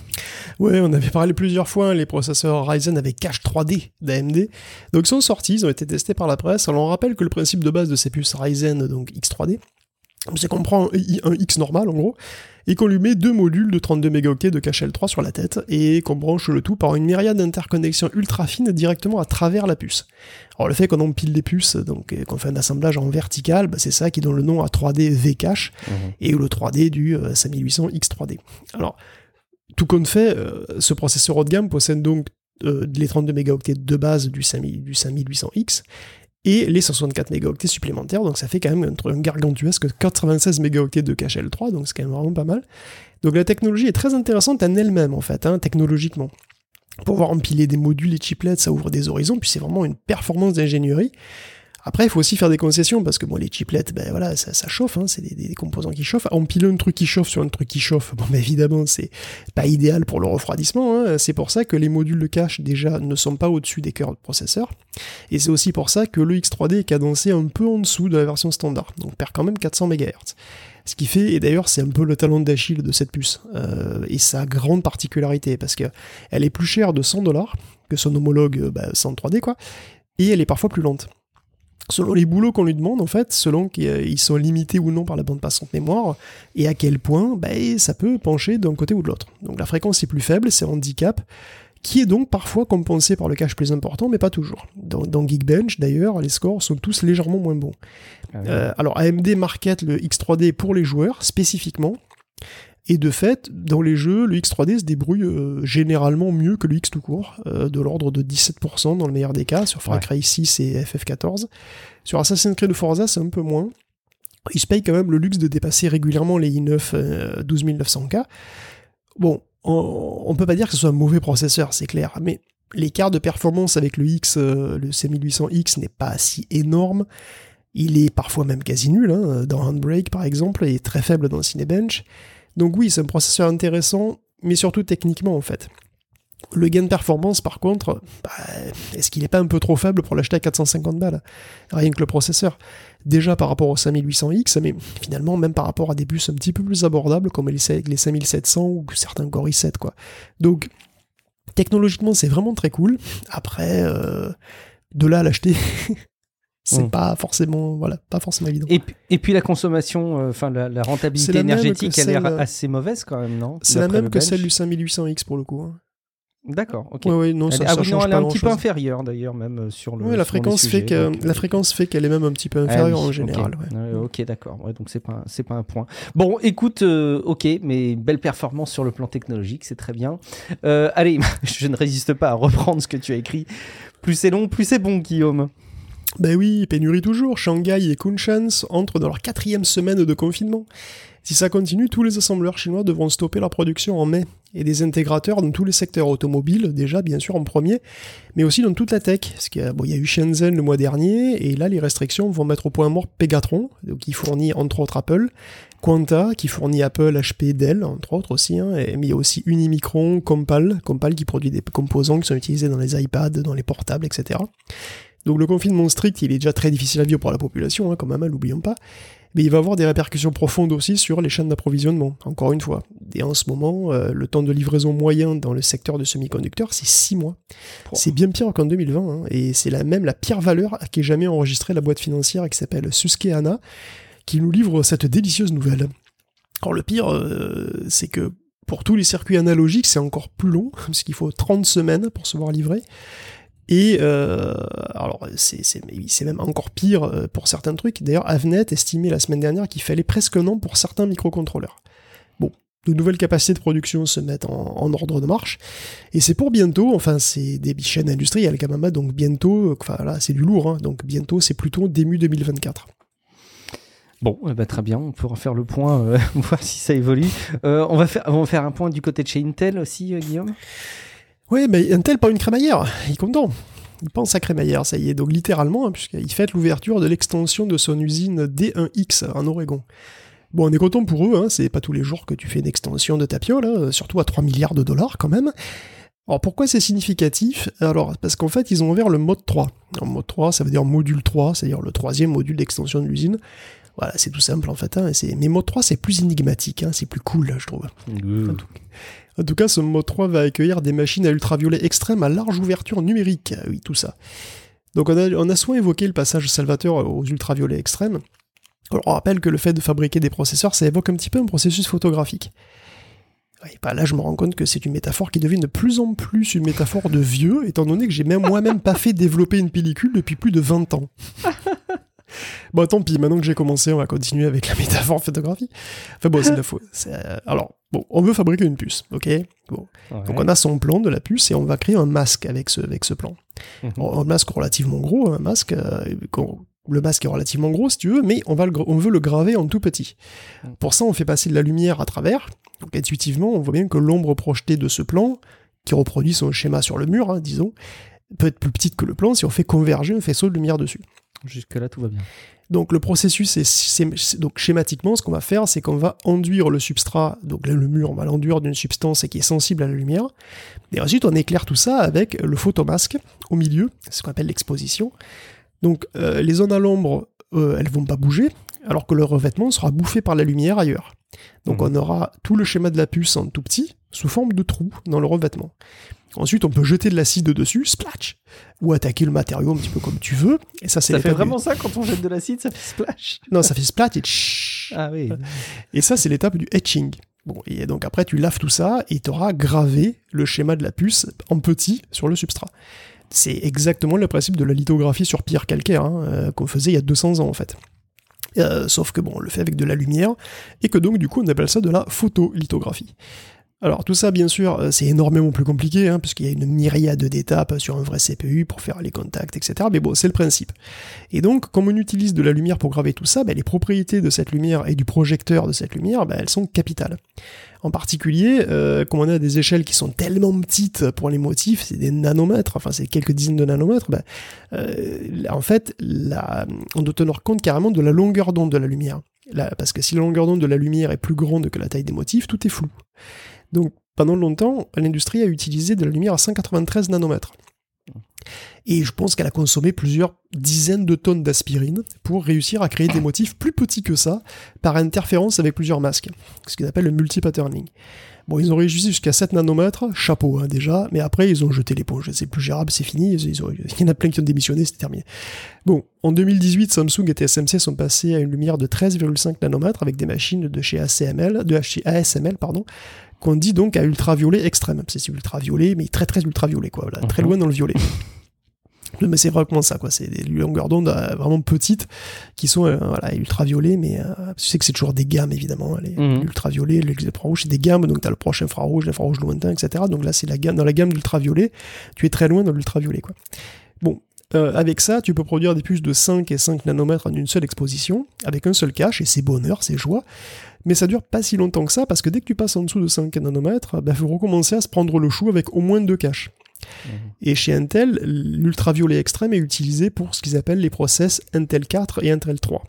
Ouais, on avait parlé plusieurs fois, hein, les processeurs Ryzen avec cache trois D d'A M D. Donc, ils sont sortis, ils ont été testés par la presse. Alors, on rappelle que le principe de base de ces puces Ryzen, donc X trois D, c'est qu'on prend un, un X normal, en gros, et qu'on lui met deux modules de trente-deux mégaoctets de cache L trois sur la tête, et qu'on branche le tout par une myriade d'interconnexions ultra fines directement à travers la puce. Alors le fait qu'on empile les puces, donc qu'on fait un assemblage en vertical, bah, c'est ça qui donne le nom à trois D V-Cache, mmh. et le trois D du euh, cinq mille huit cents X trois D. Alors, tout compte fait, euh, ce processeur haut de gamme possède donc euh, les trente-deux mégaoctets de base du, cinq mille, du cinq mille huit cents X, et les cent soixante-quatre mégaoctets supplémentaires, donc ça fait quand même un, un gargantuesque quatre-vingt-seize mégaoctets de cache L trois, donc c'est quand même vraiment pas mal. Donc la technologie est très intéressante en elle-même, en fait, hein, technologiquement. Pour pouvoir empiler des modules et chiplets, ça ouvre des horizons, puis c'est vraiment une performance d'ingénierie. Après, il faut aussi faire des concessions, parce que bon, les chiplets, ben voilà, ça, ça chauffe, hein, c'est des, des composants qui chauffent. Empiler un truc qui chauffe sur un truc qui chauffe, bon, ben évidemment, c'est pas idéal pour le refroidissement, hein. C'est pour ça que les modules de cache, déjà, ne sont pas au-dessus des cœurs de processeur. Et c'est aussi pour ça que le X trois D est cadencé un peu en dessous de la version standard, donc perd quand même quatre cents mégahertz. Ce qui fait, et d'ailleurs, c'est un peu le talon d'Achille de cette puce, euh, et sa grande particularité, parce que elle est plus chère de cent dollars que son homologue bah, cent trois D, quoi, et elle est parfois plus lente. Selon les boulots qu'on lui demande, en fait, selon qu'ils sont limités ou non par la bande passante mémoire, et à quel point bah, ça peut pencher d'un côté ou de l'autre. Donc la fréquence est plus faible, c'est un handicap, qui est donc parfois compensé par le cache plus important, mais pas toujours. Dans, dans Geekbench, d'ailleurs, les scores sont tous légèrement moins bons. Ah oui. euh, alors A M D market le X trois D pour les joueurs, spécifiquement, Et de fait, dans les jeux, le X trois D se débrouille euh, généralement mieux que le X tout court, euh, de l'ordre de dix-sept pour cent dans le meilleur des cas, sur Far Cry ouais. six et F F quatorze. Sur Assassin's Creed Forza, c'est un peu moins. Ils se payent quand même le luxe de dépasser régulièrement les i neuf euh, douze mille neuf cents K. Bon, on, on peut pas dire que ce soit un mauvais processeur, c'est clair, mais l'écart de performance avec le X, euh, le C mille huit cents X n'est pas si énorme. Il est parfois même quasi nul, hein, dans Handbrake par exemple, et très faible dans Cinebench. Donc oui, c'est un processeur intéressant, mais surtout techniquement en fait. Le gain de performance par contre, bah, est-ce qu'il n'est pas un peu trop faible pour l'acheter à quatre cent cinquante balles ? Rien que le processeur. Déjà par rapport au cinq mille huit cents X, mais finalement même par rapport à des bus un petit peu plus abordables comme les, les cinq mille sept cents ou certains Core i sept quoi. Donc technologiquement c'est vraiment très cool. Après, euh, de là à l'acheter... c'est mmh. pas forcément voilà pas forcément évident. Et, et puis la consommation, enfin euh, la, la rentabilité la énergétique, elle a l'air assez mauvaise quand même, non ? C'est la même que celle du cinq mille huit cents X pour le coup. Hein. D'accord, ok. Ouais, ouais, non, ça, elle, ça ah, change non, elle pas est un petit peu inférieure d'ailleurs même sur le. Oui, la fréquence sujets, fait que donc, la fréquence fait qu'elle est même un petit peu inférieure ah, oui, en général. Okay. Ouais. Euh, ok, d'accord. Ouais, donc c'est pas c'est pas un point. Bon, écoute, euh, ok, mais belle performance sur le plan technologique, c'est très bien. Euh, allez, je ne résiste pas à reprendre ce que tu as écrit. Plus c'est long, plus c'est bon, Guillaume. Ben oui, pénurie toujours. Shanghai et Kunshan entrent dans leur quatrième semaine de confinement. Si ça continue, tous les assembleurs chinois devront stopper leur production en mai. Et des intégrateurs dans tous les secteurs automobiles, déjà bien sûr en premier, mais aussi dans toute la tech. Parce qu'il y a, bon, il y a eu Shenzhen le mois dernier, et là les restrictions vont mettre au point mort Pegatron, qui fournit entre autres Apple, Quanta, qui fournit Apple, H P, Dell, entre autres aussi, hein, et, mais il y a aussi Unimicron, Compal, Compal qui produit des composants qui sont utilisés dans les iPads, dans les portables, et cetera. Donc le confinement strict, il est déjà très difficile à vivre pour la population, hein, quand même, n'oublions pas. Mais il va avoir des répercussions profondes aussi sur les chaînes d'approvisionnement, encore une fois. Et en ce moment, euh, le temps de livraison moyen dans le secteur de semi-conducteurs, c'est six mois. Oh. C'est bien pire qu'en deux mille vingt, hein, et c'est la même la pire valeur qu'ait jamais enregistrée la boîte financière qui s'appelle Susquehanna, qui nous livre cette délicieuse nouvelle. Alors le pire, euh, c'est que pour tous les circuits analogiques, c'est encore plus long, parce qu'il faut trente semaines pour se voir livrer. Et euh, alors c'est, c'est, c'est même encore pire pour certains trucs. D'ailleurs, Avnet estimait la semaine dernière qu'il fallait presque un an pour certains microcontrôleurs. Bon, de nouvelles capacités de production se mettent en, en ordre de marche. Et c'est pour bientôt, enfin c'est des chaînes industrielles quand même, donc bientôt, enfin là c'est du lourd, hein, donc bientôt c'est plutôt début deux mille vingt-quatre. Bon, eh ben, très bien, on pourra faire le point, euh, voir si ça évolue. Euh, on, va faire, on va faire un point du côté de chez Intel aussi, euh, Guillaume ? Oui, mais Intel pas une crémaillère, il est content. Il pense à crémaillère, ça y est. Donc littéralement, hein, puisqu'il fête l'ouverture de l'extension de son usine D un X en Oregon. Bon, on est content pour eux, hein, c'est pas tous les jours que tu fais une extension de ta piole, hein, surtout à trois milliards de dollars quand même. Alors pourquoi c'est significatif ? Alors, parce qu'en fait, ils ont ouvert le mode trois. Alors, mode trois, ça veut dire module trois, c'est-à-dire le troisième module d'extension de l'usine. Voilà, c'est tout simple en fait. Hein, c'est... Mais mode trois, c'est plus énigmatique, hein, c'est plus cool, je trouve. Mmh. En tout cas. En tout cas, ce mode trois va accueillir des machines à ultraviolet extrême à large ouverture numérique. Oui, tout ça. Donc on a, on a souvent évoqué le passage salvateur aux ultraviolets extrêmes. Alors, on rappelle que le fait de fabriquer des processeurs, ça évoque un petit peu un processus photographique. Oui, bah là, je me rends compte que c'est une métaphore qui devient de plus en plus une métaphore de vieux, étant donné que j'ai même moi-même pas fait développer une pellicule depuis plus de vingt ans. Bon, tant pis, maintenant que j'ai commencé, on va continuer avec la métaphore photographie. Enfin bon, c'est de la faute. C'est, euh, alors, bon, on veut fabriquer une puce, ok ? Bon. Ouais. Donc on a son plan de la puce et on va créer un masque avec ce, avec ce plan. Mm-hmm. Alors, un masque relativement gros, un masque, euh, le masque est relativement gros si tu veux, mais on, va le, on veut le graver en tout petit. Mm. Pour ça, on fait passer de la lumière à travers. Donc intuitivement, on voit bien que l'ombre projetée de ce plan, qui reproduit son schéma sur le mur, hein, disons, peut être plus petite que le plan si on fait converger un faisceau de lumière dessus. Jusque-là, tout va bien. Donc le processus, c'est, c'est, c'est donc schématiquement, ce qu'on va faire, c'est qu'on va enduire le substrat, donc là, le mur, on va l'enduire d'une substance qui est sensible à la lumière, et ensuite on éclaire tout ça avec le photomasque au milieu, c'est ce qu'on appelle l'exposition. Donc euh, les zones à l'ombre, euh, elles vont pas bouger, alors que le revêtement sera bouffé par la lumière ailleurs. Donc mmh. on aura tout le schéma de la puce en tout petit, sous forme de trou dans le revêtement. Ensuite, on peut jeter de l'acide dessus, splash, ou attaquer le matériau un petit peu comme tu veux. Et ça, c'est ça fait vraiment du... ça quand on jette de l'acide, ça fait splash. Non, ça fait splash et tch. Ah oui. Et ça, c'est l'étape du etching. Bon, et donc après, tu laves tout ça et tu auras gravé le schéma de la puce en petit sur le substrat. C'est exactement le principe de la lithographie sur pierre calcaire hein, euh, qu'on faisait il y a deux cents ans en fait. Euh, sauf que bon, on le fait avec de la lumière, et que donc du coup on appelle ça de la photolithographie. Alors tout ça, bien sûr, c'est énormément plus compliqué, hein, puisqu'il y a une myriade d'étapes sur un vrai C P U pour faire les contacts, et cetera. Mais bon, c'est le principe. Et donc, comme on utilise de la lumière pour graver tout ça, ben, les propriétés de cette lumière et du projecteur de cette lumière, ben, elles sont capitales. En particulier, euh, comme on a des échelles qui sont tellement petites pour les motifs, c'est des nanomètres, enfin c'est quelques dizaines de nanomètres, ben, euh, en fait, la, on doit tenir compte carrément de la longueur d'onde de la lumière. Là, parce que si la longueur d'onde de la lumière est plus grande que la taille des motifs, tout est flou. Donc pendant longtemps, l'industrie a utilisé de la lumière à cent quatre-vingt-treize nanomètres. Et je pense qu'elle a consommé plusieurs dizaines de tonnes d'aspirine pour réussir à créer des motifs plus petits que ça, par interférence avec plusieurs masques, ce qu'ils appellent le multi-patterning. Bon, ils ont réussi jusqu'à sept nanomètres, chapeau hein, déjà, mais après ils ont jeté l'éponge, c'est plus gérable, c'est fini, ils ont, il y en a plein qui ont démissionné, c'est terminé. Bon, en deux mille dix-huit, Samsung et T S M C sont passés à une lumière de treize virgule cinq nanomètres avec des machines de chez A S M L, de chez A S M L, pardon, qu'on dit donc à ultraviolet extrême. C'est ultraviolet, mais très très ultraviolet, quoi, voilà, mm-hmm. très loin dans le violet. Mais c'est vraiment ça, quoi. C'est des longueurs d'onde euh, vraiment petites qui sont euh, voilà, ultraviolets, mais euh, tu sais que c'est toujours des gammes, évidemment. Les mmh. ultraviolets, l'infrarouge, c'est des gammes, donc tu as le proche infrarouge, l'infrarouge lointain, et cetera. Donc là, c'est la gamme, dans la gamme d'ultraviolet, tu es très loin dans l'ultraviolet, quoi. Bon, euh, avec ça, tu peux produire des puces de cinq et cinq nanomètres en une seule exposition, avec un seul cache, et c'est bonheur, c'est joie. Mais ça dure pas si longtemps que ça, parce que dès que tu passes en dessous de cinq nanomètres, il bah, faut recommencer à se prendre le chou avec au moins deux caches. Mmh. Et chez Intel, l'ultraviolet extrême est utilisé pour ce qu'ils appellent les process Intel quatre et Intel trois.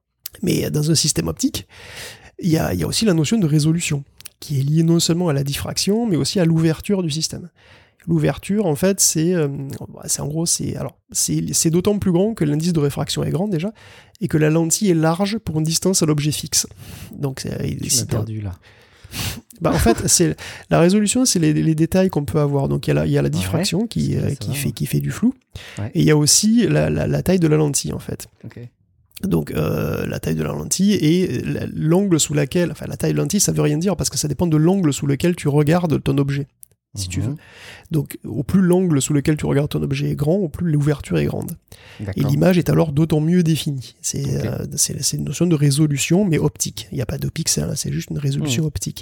Mais dans un système optique, il y a, y a aussi la notion de résolution, qui est liée non seulement à la diffraction, mais aussi à l'ouverture du système. L'ouverture, en fait, c'est, euh, c'est en gros, c'est, alors, c'est, c'est d'autant plus grand que l'indice de réfraction est grand déjà, et que la lentille est large pour une distance à l'objet fixe. Donc, c'est, tu m'as perdu là. Bah, en fait, c'est, la résolution, c'est les, les détails qu'on peut avoir. Donc, il y a la, il y a la diffraction ouais, qui, euh, qui, fait, qui fait du flou. Ouais. Et il y a aussi la, la, la taille de la lentille, en fait. Okay. Donc, euh, la taille de la lentille et l'angle sous laquelle... Enfin, la taille de la lentille, ça veut rien dire parce que ça dépend de l'angle sous lequel tu regardes ton objet, si mmh. tu veux. Donc, au plus l'angle sous lequel tu regardes ton objet est grand, au plus l'ouverture est grande. D'accord. Et l'image est alors d'autant mieux définie. C'est, okay. euh, c'est, c'est une notion de résolution, mais optique. Il n'y a pas de pixels, c'est juste une résolution mmh. optique.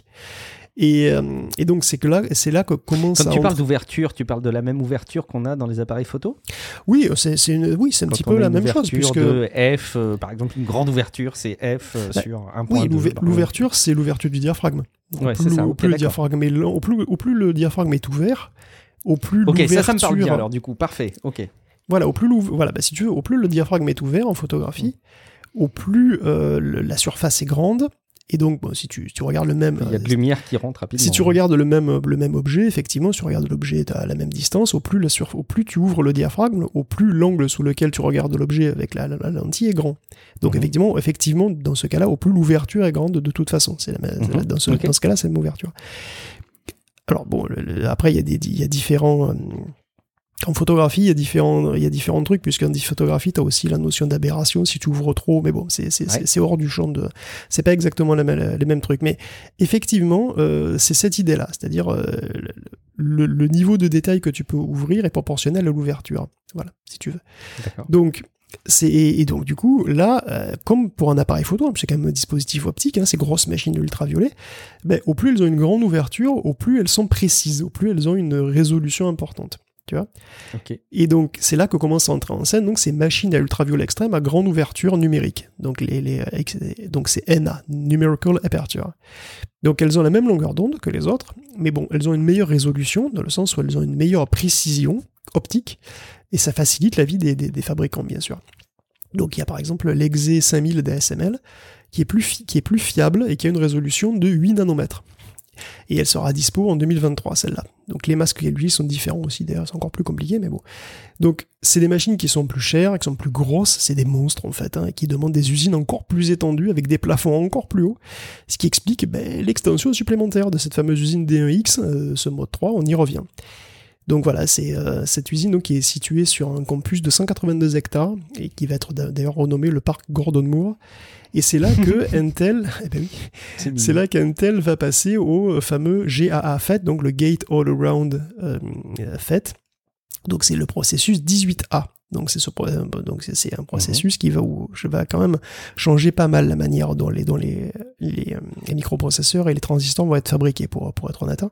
Et, euh, et donc, c'est, que là, c'est là que commence Quand à... tu parles d'ouverture, tu parles de la même ouverture qu'on a dans les appareils photo ? Oui, c'est, c'est, une, oui, c'est un Quand petit peu la même chose. Puisque de F, euh, par exemple, une grande ouverture, c'est F euh, bah, sur un point. Oui, l'ouver- l'ouverture, c'est l'ouverture du diaphragme. Ouais, plus, c'est ça. Au, Okay, plus le diaphragme est, au, plus, au plus le diaphragme est ouvert, au plus okay, l'ouverture... Ok, ça, ça me parle bien alors, du coup. Parfait, ok. Voilà, au plus, voilà, bah, si tu veux, au plus le diaphragme est ouvert en photographie, mmh. au plus euh, le, la surface est grande. Et donc, bon, si, tu, si tu regardes le même... Il y a de lumière qui rentre rapidement. Si tu regardes le même, le même objet, effectivement, si tu regardes l'objet à la même distance, au plus, la sur, au plus tu ouvres le diaphragme, au plus l'angle sous lequel tu regardes l'objet avec la, la, la lentille est grand. Donc, mmh. effectivement, effectivement, dans ce cas-là, au plus l'ouverture est grande de toute façon. C'est la, mmh. dans, ce, okay. dans ce cas-là, c'est une ouverture. Alors, bon, le, le, après, il y, a des, il y a différents... Euh, En photographie, il y a différents, il y a différents trucs, puisqu'en photographie, tu as aussi la notion d'aberration si tu ouvres trop, mais bon, c'est, c'est, ouais. c'est, c'est hors du champ de... C'est pas exactement la, la, les mêmes trucs, mais effectivement, euh, c'est cette idée-là, c'est-à-dire euh, le, le niveau de détail que tu peux ouvrir est proportionnel à l'ouverture, voilà, si tu veux. D'accord. Donc, c'est, et donc du coup, là, euh, comme pour un appareil photo, c'est quand même un dispositif optique, hein, ces grosses machines ultraviolets, ben, au plus elles ont une grande ouverture, au plus elles sont précises, au plus elles ont une résolution importante. Tu vois okay. Et donc, c'est là que commencent à entrer en scène donc, ces machines à ultraviolet extrême à grande ouverture numérique. Donc, les, les, donc c'est N A, Numerical Aperture. Donc, elles ont la même longueur d'onde que les autres, mais bon, elles ont une meilleure résolution, dans le sens où elles ont une meilleure précision optique, et ça facilite la vie des, des, des fabricants, bien sûr. Donc, il y a par exemple l'E X E cinq mille d'A S M L, qui est, plus fi- qui est plus fiable et qui a une résolution de huit nanomètres. Et elle sera dispo en deux mille vingt-trois, celle-là. Donc les masques qu'elle utilise sont différents aussi, d'ailleurs c'est encore plus compliqué, mais bon. Donc c'est des machines qui sont plus chères, qui sont plus grosses, c'est des monstres en fait, hein, et qui demandent des usines encore plus étendues, avec des plafonds encore plus hauts, ce qui explique ben, l'extension supplémentaire de cette fameuse usine D un X, euh, ce mode trois, on y revient. Donc voilà, c'est euh, cette usine donc, qui est située sur un campus de cent quatre-vingt-deux hectares, et qui va être d'ailleurs renommé le parc Gordon Moore. Et c'est là que Intel, eh ben oui, c'est, c'est là qu'Intel va passer au fameux G A A F E T, donc le Gate All Around euh, F E T. Donc c'est le processus dix-huit A. Donc c'est, ce, donc c'est, c'est un processus mmh. qui va, où je vais quand même changer pas mal la manière dont les, dont les, les, les microprocesseurs et les transistors vont être fabriqués, pour, pour être honnête.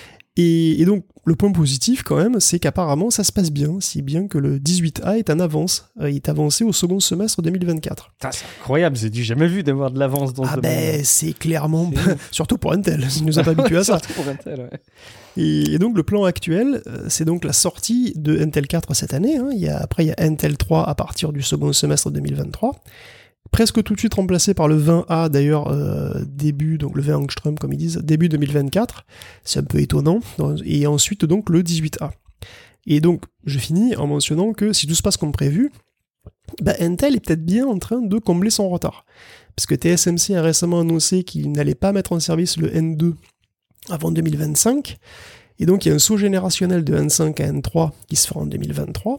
Et, et donc, le point positif, quand même, c'est qu'apparemment, ça se passe bien, si bien que le dix-huit A est en avance. Euh, il est avancé au second semestre deux mille vingt-quatre. Ah, c'est incroyable, j'ai jamais vu d'avoir de l'avance dans ah ce ben, domaine. Ah ben, c'est clairement... C'est... surtout pour Intel, ils nous ont pas habitués à ça. Surtout pour Intel, ouais. Et, et donc, le plan actuel, euh, c'est donc la sortie de Intel quatre cette année. Hein. Il y a, après, il y a Intel trois à partir du second semestre deux mille vingt-trois. Presque tout de suite remplacé par le vingt A, d'ailleurs, euh, début, donc le vingt angstrom, comme ils disent, début deux mille vingt-quatre. C'est un peu étonnant. Et ensuite, donc, le dix-huit A. Et donc, je finis en mentionnant que si tout se passe comme prévu, bah, Intel est peut-être bien en train de combler son retard. Parce que T S M C a récemment annoncé qu'il n'allait pas mettre en service le N deux avant deux mille vingt-cinq. Et donc, il y a un saut générationnel de N cinq à N trois qui se fera en deux mille vingt-trois.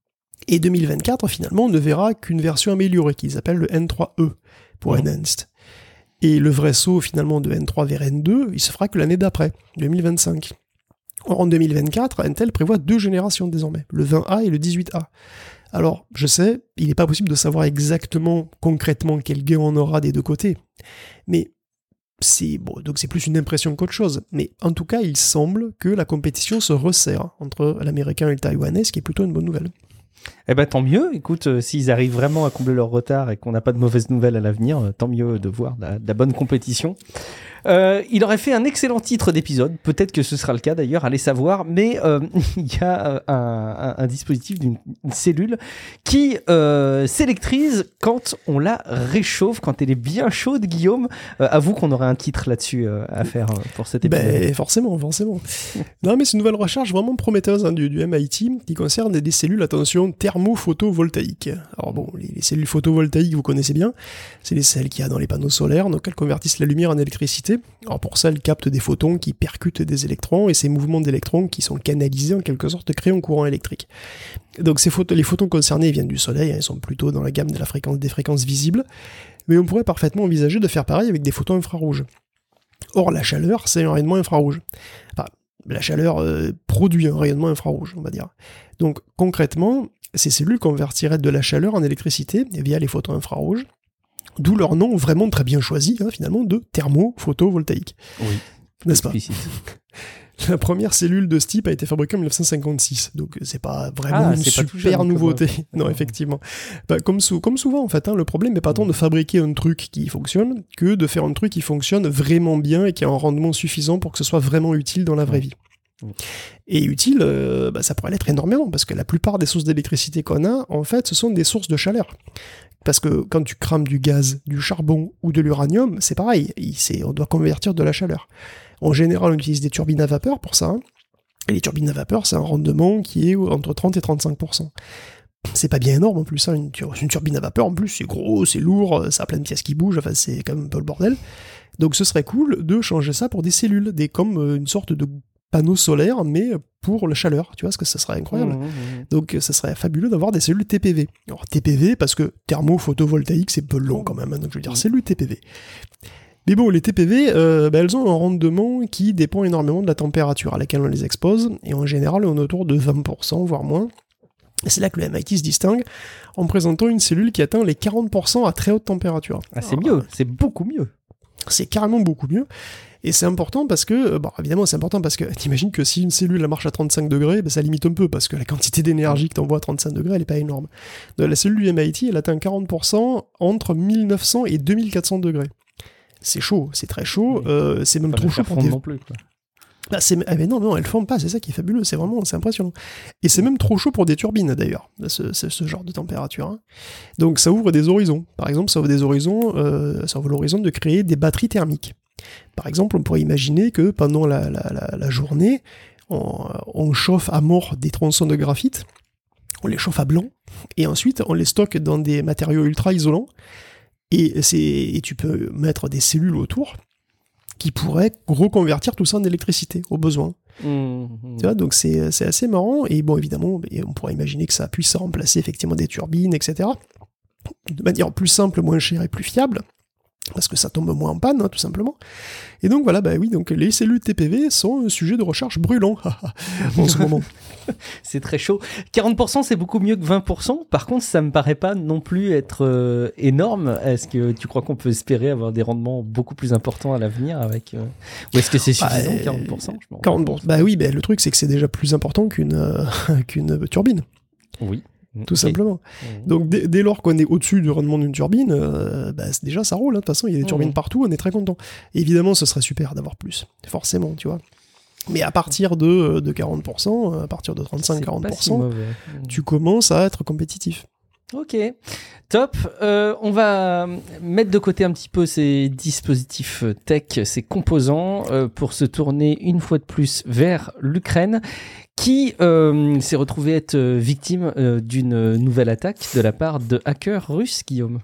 Et deux mille vingt-quatre, finalement, on ne verra qu'une version améliorée, qu'ils appellent le N trois E, pour mmh. Enhanced. Et le vrai saut, finalement, de N trois vers N deux, il se fera que l'année d'après, deux mille vingt-cinq. Or, en deux mille vingt-quatre, Intel prévoit deux générations désormais, le vingt A et le dix-huit A. Alors, je sais, il n'est pas possible de savoir exactement, concrètement, quel gain on aura des deux côtés. Mais c'est bon, donc c'est plus une impression qu'autre chose. Mais en tout cas, il semble que la compétition se resserre entre l'américain et le taïwanais, ce qui est plutôt une bonne nouvelle. Eh ben tant mieux, écoute, euh, s'ils arrivent vraiment à combler leur retard et qu'on n'a pas de mauvaises nouvelles à l'avenir, euh, tant mieux de voir de la, de la bonne compétition. Euh, il aurait fait un excellent titre d'épisode, peut-être que ce sera le cas d'ailleurs, allez savoir, mais euh, il y a euh, un, un, un dispositif d'une cellule qui euh, s'électrise quand on la réchauffe, quand elle est bien chaude, Guillaume. Euh, avoue qu'on aurait un titre là-dessus euh, à faire euh, pour cet épisode. Ben, forcément, forcément. Non, mais c'est une nouvelle recherche vraiment prometteuse hein, du, du M I T qui concerne des cellules, attention, thermophotovoltaïques. Alors bon, les, les cellules photovoltaïques, vous connaissez bien, c'est les celles qu'il y a dans les panneaux solaires, donc elles convertissent la lumière en électricité. Alors pour ça, elles captent des photons qui percutent des électrons, et ces mouvements d'électrons qui sont canalisés en quelque sorte créent un courant électrique. Donc ces photons, les photons concernés viennent du soleil, hein, ils sont plutôt dans la gamme de la fréquence, des fréquences visibles, mais on pourrait parfaitement envisager de faire pareil avec des photons infrarouges. Or la chaleur, c'est un rayonnement infrarouge. Enfin, la chaleur euh, produit un rayonnement infrarouge, on va dire. Donc concrètement, ces cellules convertiraient de la chaleur en électricité via les photons infrarouges, d'où leur nom vraiment très bien choisi, hein, finalement, de thermophotovoltaïque. Oui, n'est-ce pas ? explicite. La première cellule de ce type a été fabriquée en dix-neuf cent cinquante-six, donc c'est pas vraiment ah, une super jeune, nouveauté. Comme... Non, effectivement. Bah, comme, sou- comme souvent, en fait, hein, le problème n'est pas tant de fabriquer un truc qui fonctionne, que de faire un truc qui fonctionne vraiment bien et qui a un rendement suffisant pour que ce soit vraiment utile dans la vraie vie. Et utile, euh, bah, ça pourrait l'être énormément, parce que la plupart des sources d'électricité qu'on a, en fait, ce sont des sources de chaleur. Parce que quand tu crames du gaz, du charbon ou de l'uranium, c'est pareil, c'est, on doit convertir de la chaleur. En général, on utilise des turbines à vapeur pour ça, hein. Et les turbines à vapeur, c'est un rendement qui est entre trente et trente-cinq pour cent. C'est pas bien énorme en plus, hein. une, tur- une turbine à vapeur en plus, c'est gros, c'est lourd, ça a plein de pièces qui bougent, enfin c'est quand même un peu le bordel. Donc ce serait cool de changer ça pour des cellules, des, comme une sorte de panneau solaire, mais pour la chaleur, tu vois, parce que ça serait incroyable. Mmh, mmh. Donc ça serait fabuleux d'avoir des cellules T P V. Alors T P V, parce que thermophotovoltaïque, c'est peu long quand même, hein, donc je veux dire mmh. cellules T P V. Mais bon, les T P V, euh, bah, elles ont un rendement qui dépend énormément de la température à laquelle on les expose, et en général, on est autour de vingt pour cent, voire moins. Et c'est là que le M I T se distingue en présentant une cellule qui atteint les quarante pour cent à très haute température. Ah, c'est Alors, mieux, c'est beaucoup mieux. C'est carrément beaucoup mieux. Et c'est important parce que, bon, évidemment, c'est important parce que t'imagines que si une cellule elle marche à trente-cinq degrés, ben, ça limite un peu parce que la quantité d'énergie que t'envoies à trente-cinq degrés, elle est pas énorme. Donc, la cellule du M I T, elle atteint quarante pour cent entre mille neuf cents et deux mille quatre cents degrés. C'est chaud, c'est très chaud, euh, c'est même pas trop chaud pour des... non plus, quoi. Bah, c'est... Ah, mais non, non, elle ne forme pas, c'est ça qui est fabuleux, c'est vraiment, c'est impressionnant. Et c'est même trop chaud pour des turbines, d'ailleurs, ce, ce, ce genre de température. Hein. Donc ça ouvre des horizons. Par exemple, ça ouvre des horizons, euh, ça ouvre l'horizon de créer des batteries thermiques. Par exemple, on pourrait imaginer que pendant la, la, la, la journée, on, on chauffe à mort des tronçons de graphite, on les chauffe à blanc, et ensuite on les stocke dans des matériaux ultra isolants, et, c'est, et tu peux mettre des cellules autour qui pourraient reconvertir tout ça en électricité, au besoin. Mmh, mmh. Tu vois, donc c'est, c'est assez marrant, et bon, évidemment, on pourrait imaginer que ça puisse remplacer effectivement des turbines, et cetera, de manière plus simple, moins chère et plus fiable, parce que ça tombe moins en panne, hein, tout simplement. Et donc voilà, bah oui, donc les cellules T P V sont un sujet de recherche brûlant en ce moment. C'est très chaud. quarante pour cent, c'est beaucoup mieux que vingt pour cent. Par contre, ça me paraît pas non plus être euh, énorme. Est-ce que tu crois qu'on peut espérer avoir des rendements beaucoup plus importants à l'avenir avec euh... ou est-ce que c'est suffisant, bah, quarante pour cent je quarante pour cent Bah oui, bah, le truc, c'est que c'est déjà plus important qu'une, euh, qu'une turbine. Oui. Tout okay. simplement. Mmh. Donc dès, dès lors qu'on est au-dessus du rendement d'une turbine, euh, bah, déjà ça roule. De hein. toute façon, il y a des turbines mmh. partout, on est très content. Et évidemment, ce serait super d'avoir plus, forcément, tu vois. Mais à partir de, de quarante pour cent, à partir de trente-cinq à quarante pour cent, si tu commences à être compétitif. Ok, top. Euh, on va mettre de côté un petit peu ces dispositifs tech, ces composants, euh, pour se tourner une fois de plus vers l'Ukraine, qui euh, s'est retrouvée être victime euh, d'une nouvelle attaque de la part de hackers russes, Guillaume.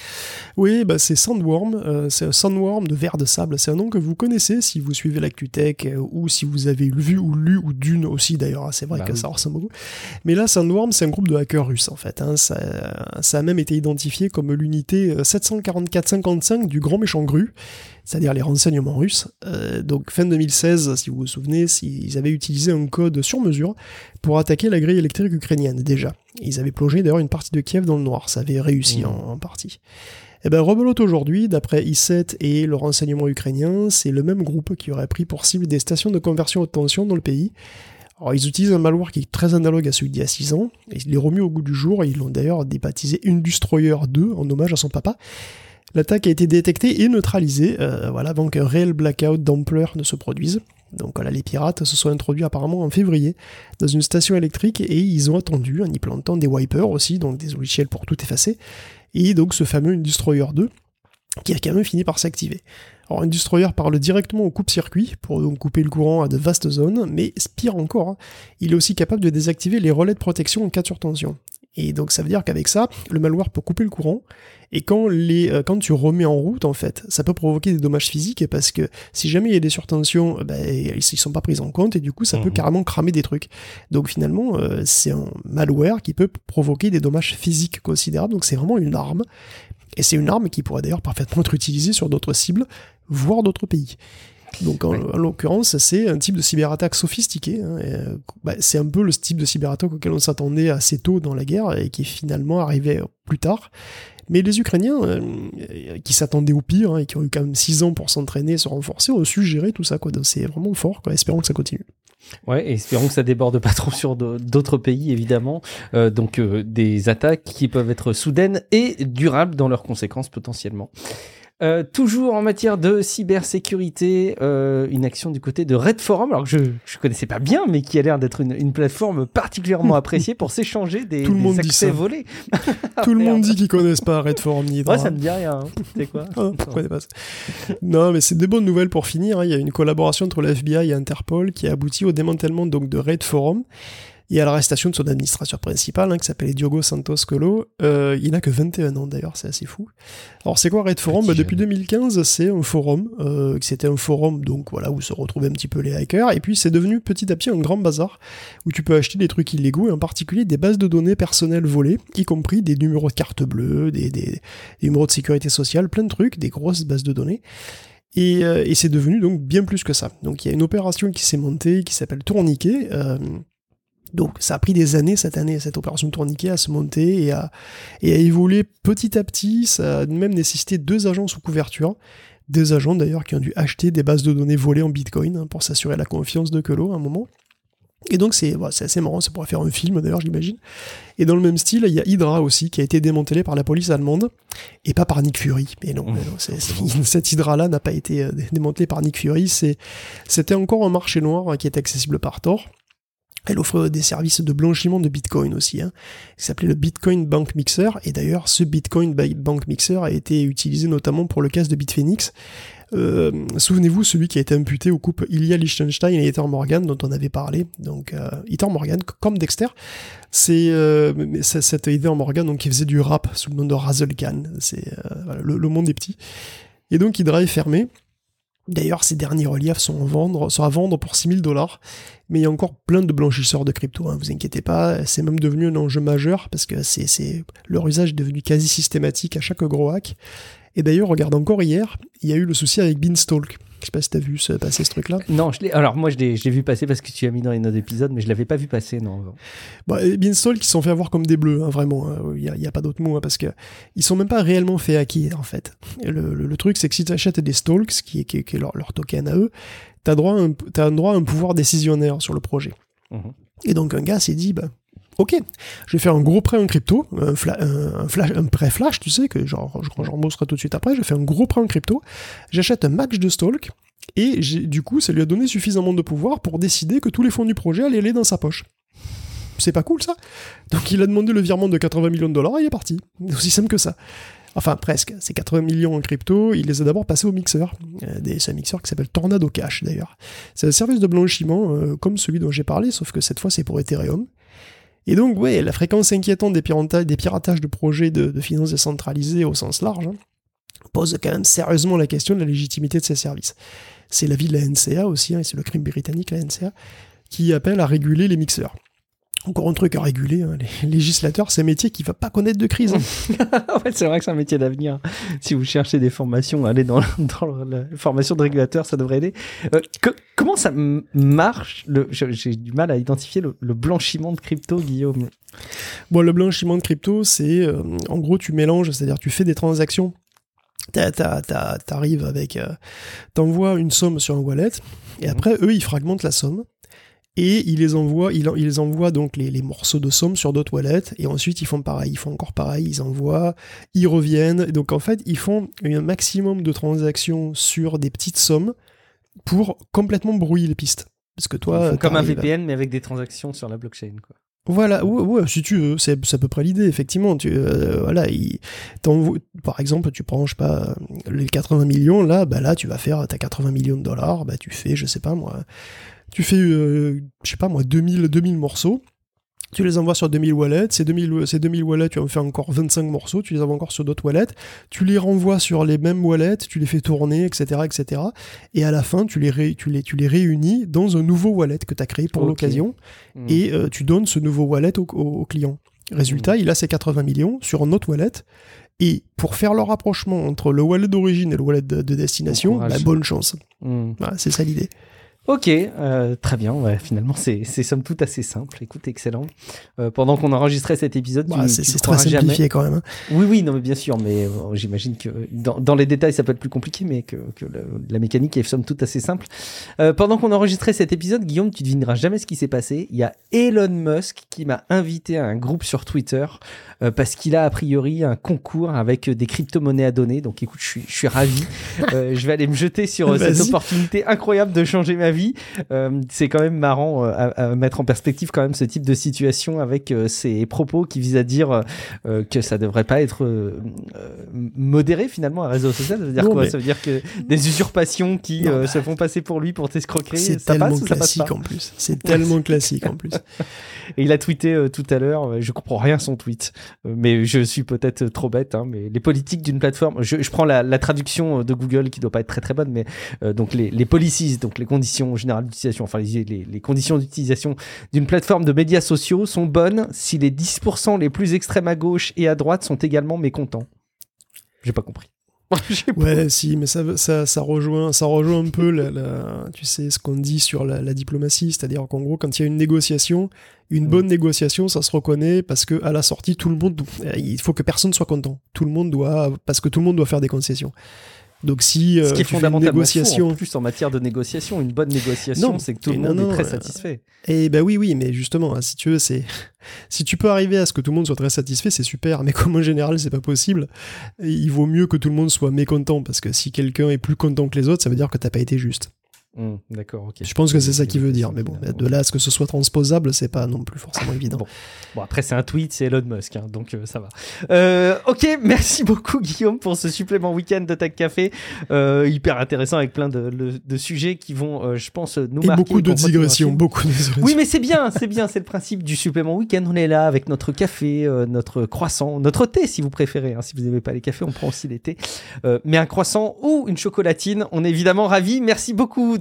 Oui, bah c'est Sandworm, euh, c'est un Sandworm de verre de sable, c'est un nom que vous connaissez si vous suivez l'ActuTech euh, ou si vous avez vu ou lu ou Dune aussi d'ailleurs, hein, c'est vrai bah que oui. ça ressemble beaucoup. Mais là, Sandworm, c'est un groupe de hackers russes en fait, hein, ça, ça a même été identifié comme l'unité sept cent quarante-quatre cinquante-cinq du grand méchant Gru, c'est-à-dire les renseignements russes. Euh, donc fin deux mille seize, si vous vous souvenez, ils avaient utilisé un code sur mesure pour attaquer la grille électrique ukrainienne déjà. Ils avaient plongé d'ailleurs une partie de Kiev dans le noir, ça avait réussi mmh. en, en partie. Et ben rebelote aujourd'hui, d'après I sept et le renseignement ukrainien, c'est le même groupe qui aurait pris pour cible des stations de conversion haute tension dans le pays. Alors ils utilisent un malware qui est très analogue à celui d'il y a six ans, et il est remis au goût du jour, et ils l'ont d'ailleurs débaptisé Industroyer deux en hommage à son papa. L'attaque a été détectée et neutralisée, euh, voilà, avant qu'un réel blackout d'ampleur ne se produise. Donc voilà, les pirates se sont introduits apparemment en février dans une station électrique et ils ont attendu en y plantant des wipers aussi, donc des logiciels pour tout effacer, et donc ce fameux Industroyer deux qui a quand même fini par s'activer. Alors Industroyer parle directement au coupe-circuit pour donc couper le courant à de vastes zones, mais pire encore, hein, il est aussi capable de désactiver les relais de protection en cas de surtension. Et donc ça veut dire qu'avec ça, le malware peut couper le courant, et quand, les, euh, quand tu remets en route, en fait, ça peut provoquer des dommages physiques, parce que si jamais il y a des surtensions, ben, ils ne sont pas pris en compte, et du coup ça mmh. peut carrément cramer des trucs. Donc finalement, euh, c'est un malware qui peut provoquer des dommages physiques considérables, donc c'est vraiment une arme, et c'est une arme qui pourrait d'ailleurs parfaitement être utilisée sur d'autres cibles, voire d'autres pays. Donc en, ouais. en l'occurrence, c'est un type de cyberattaque sophistiqué. Hein, et, bah, c'est un peu le type de cyberattaque auquel on s'attendait assez tôt dans la guerre et qui est finalement arrivé plus tard. Mais les Ukrainiens, euh, qui s'attendaient au pire hein, et qui ont eu quand même six ans pour s'entraîner, se renforcer, ont su gérer tout ça. Quoi. Donc c'est vraiment fort. Quoi. Espérons que ça continue. Ouais, et espérons que ça déborde pas trop sur d'autres pays, évidemment. Euh, donc euh, des attaques qui peuvent être soudaines et durables dans leurs conséquences potentiellement. Euh, toujours en matière de cybersécurité, euh, une action du côté de Red Forum, alors que je ne connaissais pas bien, mais qui a l'air d'être une, une plateforme particulièrement appréciée pour s'échanger des, des accès volés. Tout le monde dit qu'ils ne connaissent pas Red Forum ni Hydra. Ouais, ça me dit rien. Hein. C'est quoi ah, pourquoi pas ça. Non, mais c'est des bonnes nouvelles pour finir. Hein. Il y a une collaboration entre le F B I et Interpol qui a abouti au démantèlement donc, de Red Forum et à l'arrestation de son administrateur principal, hein, qui s'appelait Diogo Santos Colo. Euh, il n'a que vingt et un ans d'ailleurs, c'est assez fou. Alors c'est quoi Red Forum ? Bah, depuis deux mille quinze, c'est un forum, euh, c'était un forum donc voilà où se retrouvaient un petit peu les hackers, et puis c'est devenu petit à petit un grand bazar, où tu peux acheter des trucs illégaux, et en particulier des bases de données personnelles volées, y compris des numéros de carte bleue, des, des, des numéros de sécurité sociale, plein de trucs, des grosses bases de données. Et, euh, et c'est devenu donc bien plus que ça. Donc il y a une opération qui s'est montée, qui s'appelle Tourniquet, euh, donc ça a pris des années cette année, cette opération de tourniquet à se monter et à, et à évoluer petit à petit. Ça a même nécessité deux agents sous couverture, des agents d'ailleurs qui ont dû acheter des bases de données volées en Bitcoin hein, pour s'assurer la confiance de Colo à un moment. Et donc c'est, bah, c'est assez marrant, ça pourrait faire un film d'ailleurs j'imagine. Et dans le même style, il y a Hydra aussi qui a été démantelé par la police allemande, et pas par Nick Fury. Mais non, mmh. mais non c'est, c'est, cette Hydra-là n'a pas été euh, démantelée par Nick Fury, c'est, c'était encore un marché noir hein, qui est accessible par Tor. Elle offre des services de blanchiment de Bitcoin aussi, hein, qui s'appelait le Bitcoin Bank Mixer, et d'ailleurs ce Bitcoin Bank Mixer a été utilisé notamment pour le cas de Bitfinex. Euh, souvenez-vous, celui qui a été imputé au couple Ilya Liechtenstein et Heather Morgan, dont on avait parlé. Donc euh, Heather Morgan, comme Dexter, c'est, euh, c'est cette Heather Morgan donc, qui faisait du rap sous le nom de Razzle Khan. C'est, euh, voilà, le, le monde est petit. Et donc Hydra est fermé. D'ailleurs, ces derniers reliefs sont à vendre, sont à vendre pour six mille dollars, mais il y a encore plein de blanchisseurs de crypto, hein, vous inquiétez pas, c'est même devenu un enjeu majeur, parce que c'est, c'est, leur usage est devenu quasi systématique à chaque gros hack. Et d'ailleurs, regarde encore hier, il y a eu le souci avec Beanstalk. Je sais pas si t'as vu ce, passer ce truc-là. Non, je l'ai, alors moi je l'ai, je l'ai vu passer parce que tu as mis dans les notes d'épisode, mais je l'avais pas vu passer, non. Bon, Beanstalk, ils se sont fait avoir comme des bleus, hein, vraiment. Il n'y a, y a pas d'autre mot, hein, parce que ils sont même pas réellement fait hacker, en fait. Le, le, le truc, c'est que si tu achètes des stalks, qui est, qui est, qui est leur, leur token à eux, t'as droit, un, t'as droit à un pouvoir décisionnaire sur le projet. Mmh. Et donc un gars s'est dit, bah, ok, je vais faire un gros prêt en crypto, un, fla- un, un, flash, un prêt flash, tu sais, que genre, j'en montrerai tout de suite après, je fais un gros prêt en crypto, j'achète un match de stalk, et j'ai, du coup, ça lui a donné suffisamment de pouvoir pour décider que tous les fonds du projet allaient aller dans sa poche. C'est pas cool, ça? Donc il a demandé le virement de quatre-vingts millions de dollars et il est parti. C'est aussi simple que ça. Enfin, presque. C'est quatre-vingts millions en crypto, il les a d'abord passés au mixeur. Euh, c'est un mixeur qui s'appelle Tornado Cash, d'ailleurs. C'est un service de blanchiment, euh, comme celui dont j'ai parlé, sauf que cette fois, c'est pour Ethereum. Et donc, ouais, la fréquence inquiétante des piratages, des piratages de projets de, de finances décentralisées au sens large hein, pose quand même sérieusement la question de la légitimité de ces services. C'est l'avis de la N C A aussi, hein, et c'est le crime britannique, la N C A, qui appelle à réguler les mixeurs. Encore un truc à réguler, hein. Les législateurs, c'est un métier qui ne va pas connaître de crise. Hein. En fait, c'est vrai que c'est un métier d'avenir. Si vous cherchez des formations, allez dans, dans la formation de régulateur, ça devrait aider. Euh, que, comment ça m- marche le, J'ai du mal à identifier le, le blanchiment de crypto, Guillaume. Bon, le blanchiment de crypto, c'est euh, en gros, tu mélanges, c'est-à-dire tu fais des transactions. T'as, t'as, t'as, t'arrives avec, euh, t'envoies une somme sur un wallet, et après, eux, ils fragmentent la somme. Et ils les envoient, ils, ils les envoient donc les, les morceaux de somme sur d'autres wallets, et ensuite ils font pareil, ils font encore pareil, ils envoient, ils reviennent. Donc en fait, ils font un maximum de transactions sur des petites sommes pour complètement brouiller les pistes. Parce que toi, ils font comme un V P N, mais avec des transactions sur la blockchain, quoi. Voilà, ouais, ouais, si tu veux, c'est, c'est à peu près l'idée, effectivement. Tu, euh, voilà, il, par exemple, tu prends, je sais pas, les quatre-vingts millions, là, bah là, tu vas faire, t'as quatre-vingts millions de dollars, bah tu fais, je sais pas moi, tu fais, euh, je sais pas moi, deux mille, deux mille morceaux, tu les envoies sur deux mille wallets, ces deux mille, ces deux mille wallets, tu en fais encore vingt-cinq morceaux, tu les envoies encore sur d'autres wallets, tu les renvoies sur les mêmes wallets, tu les fais tourner, et cetera, et cetera. Et à la fin, tu les, ré, tu les, tu les réunis dans un nouveau wallet que tu as créé pour okay. l'occasion, mmh. et euh, tu donnes ce nouveau wallet au, au, au client. Résultat, mmh. il a ses quatre-vingts millions sur un autre wallet, et pour faire le rapprochement entre le wallet d'origine et le wallet de, de destination, bah, bonne chance. Mmh. Voilà, c'est ça l'idée. Ok, euh, très bien. Ouais, finalement, c'est, c'est somme toute assez simple. Écoute, excellent. Euh, pendant qu'on enregistrait cet épisode, bah, tu, c'est, tu c'est très simplifié jamais... quand même. Hein. Oui, oui, non, mais bien sûr. Mais euh, j'imagine que dans, dans les détails, ça peut être plus compliqué, mais que, que le, la mécanique est somme toute assez simple. Euh, pendant qu'on enregistrait cet épisode, Guillaume, tu devineras jamais ce qui s'est passé. Il y a Elon Musk qui m'a invité à un groupe sur Twitter euh, parce qu'il a a priori un concours avec des crypto-monnaies à donner. Donc, écoute, je suis, je suis ravi. euh, je vais aller me jeter sur euh, cette opportunité incroyable de changer ma vie. Euh, c'est quand même marrant euh, à, à mettre en perspective quand même ce type de situation avec euh, ces propos qui visent à dire euh, que ça devrait pas être euh, modéré finalement un réseau social. Ça veut dire non, quoi? Ça veut dire que des usurpations qui non, euh, bah... se font passer pour lui pour t'escroquer. C'est ça tellement passe ou ça classique passe pas en plus. C'est tellement classique en plus. Et il a tweeté euh, tout à l'heure. Je comprends rien à son tweet, euh, mais je suis peut-être trop bête. Hein, mais les politiques d'une plateforme. Je, je prends la, la traduction de Google qui doit pas être très très bonne, mais euh, donc les, les policies, donc les conditions générales d'utilisation. Enfin, les, les, les conditions d'utilisation d'une plateforme de médias sociaux sont bonnes si les dix pour cent les plus extrêmes à gauche et à droite sont également mécontents. J'ai pas compris. Ouais, pas... si, mais ça, ça, ça, rejoint, ça rejoint un peu la, la, tu sais, ce qu'on dit sur la, la diplomatie, c'est-à-dire qu'en gros, quand il y a une négociation, une mmh. bonne négociation, ça se reconnaît parce qu'à la sortie, tout le monde, il faut que personne soit content. Tout le monde doit, parce que tout le monde doit faire des concessions. Donc si euh, ce qui est tu fondamentalement fais une négociation, faux, en plus en matière de négociation, une bonne négociation, non, c'est que tout le monde non, est très euh, satisfait. Et ben oui, oui, mais justement, hein, si tu veux, c'est si tu peux arriver à ce que tout le monde soit très satisfait, c'est super. Mais comme en général, c'est pas possible. Il vaut mieux que tout le monde soit mécontent parce que si quelqu'un est plus content que les autres, ça veut dire que t'as pas été juste. Mmh, d'accord, ok. Je pense que c'est ça qu'il veut dire, mais bon, de là à ce que ce soit transposable, c'est pas non plus forcément évident. Bon. bon, après c'est un tweet, c'est Elon Musk, hein, donc euh, ça va. Euh, ok, merci beaucoup Guillaume pour ce supplément week-end de Tech Café, euh, hyper intéressant avec plein de, de, de sujets qui vont, euh, je pense, nous et marquer. Beaucoup de digressions, beaucoup de digressions. Oui, mais c'est bien, c'est bien, c'est le principe du supplément week-end. On est là avec notre café, euh, notre croissant, notre thé si vous préférez. Hein, si vous n'aimez pas les cafés, on prend aussi les thés. Euh, mais un croissant ou une chocolatine, on est évidemment ravis. Merci beaucoup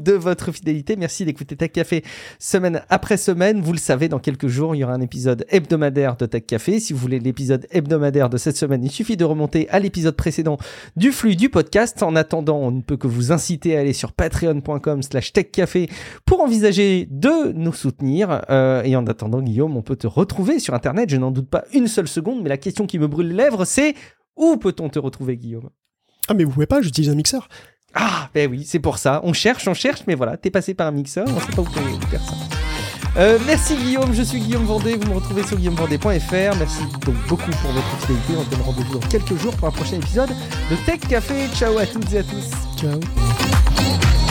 de votre fidélité. Merci d'écouter Tech Café semaine après semaine. Vous le savez, dans quelques jours, il y aura un épisode hebdomadaire de Tech Café. Si vous voulez l'épisode hebdomadaire de cette semaine, il suffit de remonter à l'épisode précédent du flux du podcast. En attendant, on ne peut que vous inciter à aller sur patreon.com slash techcafé pour envisager de nous soutenir. Euh, et en attendant, Guillaume, on peut te retrouver sur Internet. Je n'en doute pas une seule seconde, mais la question qui me brûle les lèvres, c'est où peut-on te retrouver, Guillaume ? Ah, mais vous pouvez pas, j'utilise un mixeur. Ah, ben oui, c'est pour ça. On cherche, on cherche, mais voilà, t'es passé par un mixeur, on sait pas où faire ça. Euh, merci Guillaume, je suis Guillaume Vendée, vous me retrouvez sur guillaume vendée point f r. Merci donc beaucoup pour votre fidélité, on se donne rendez-vous dans quelques jours pour un prochain épisode de Tech Café. Ciao à toutes et à tous. Ciao.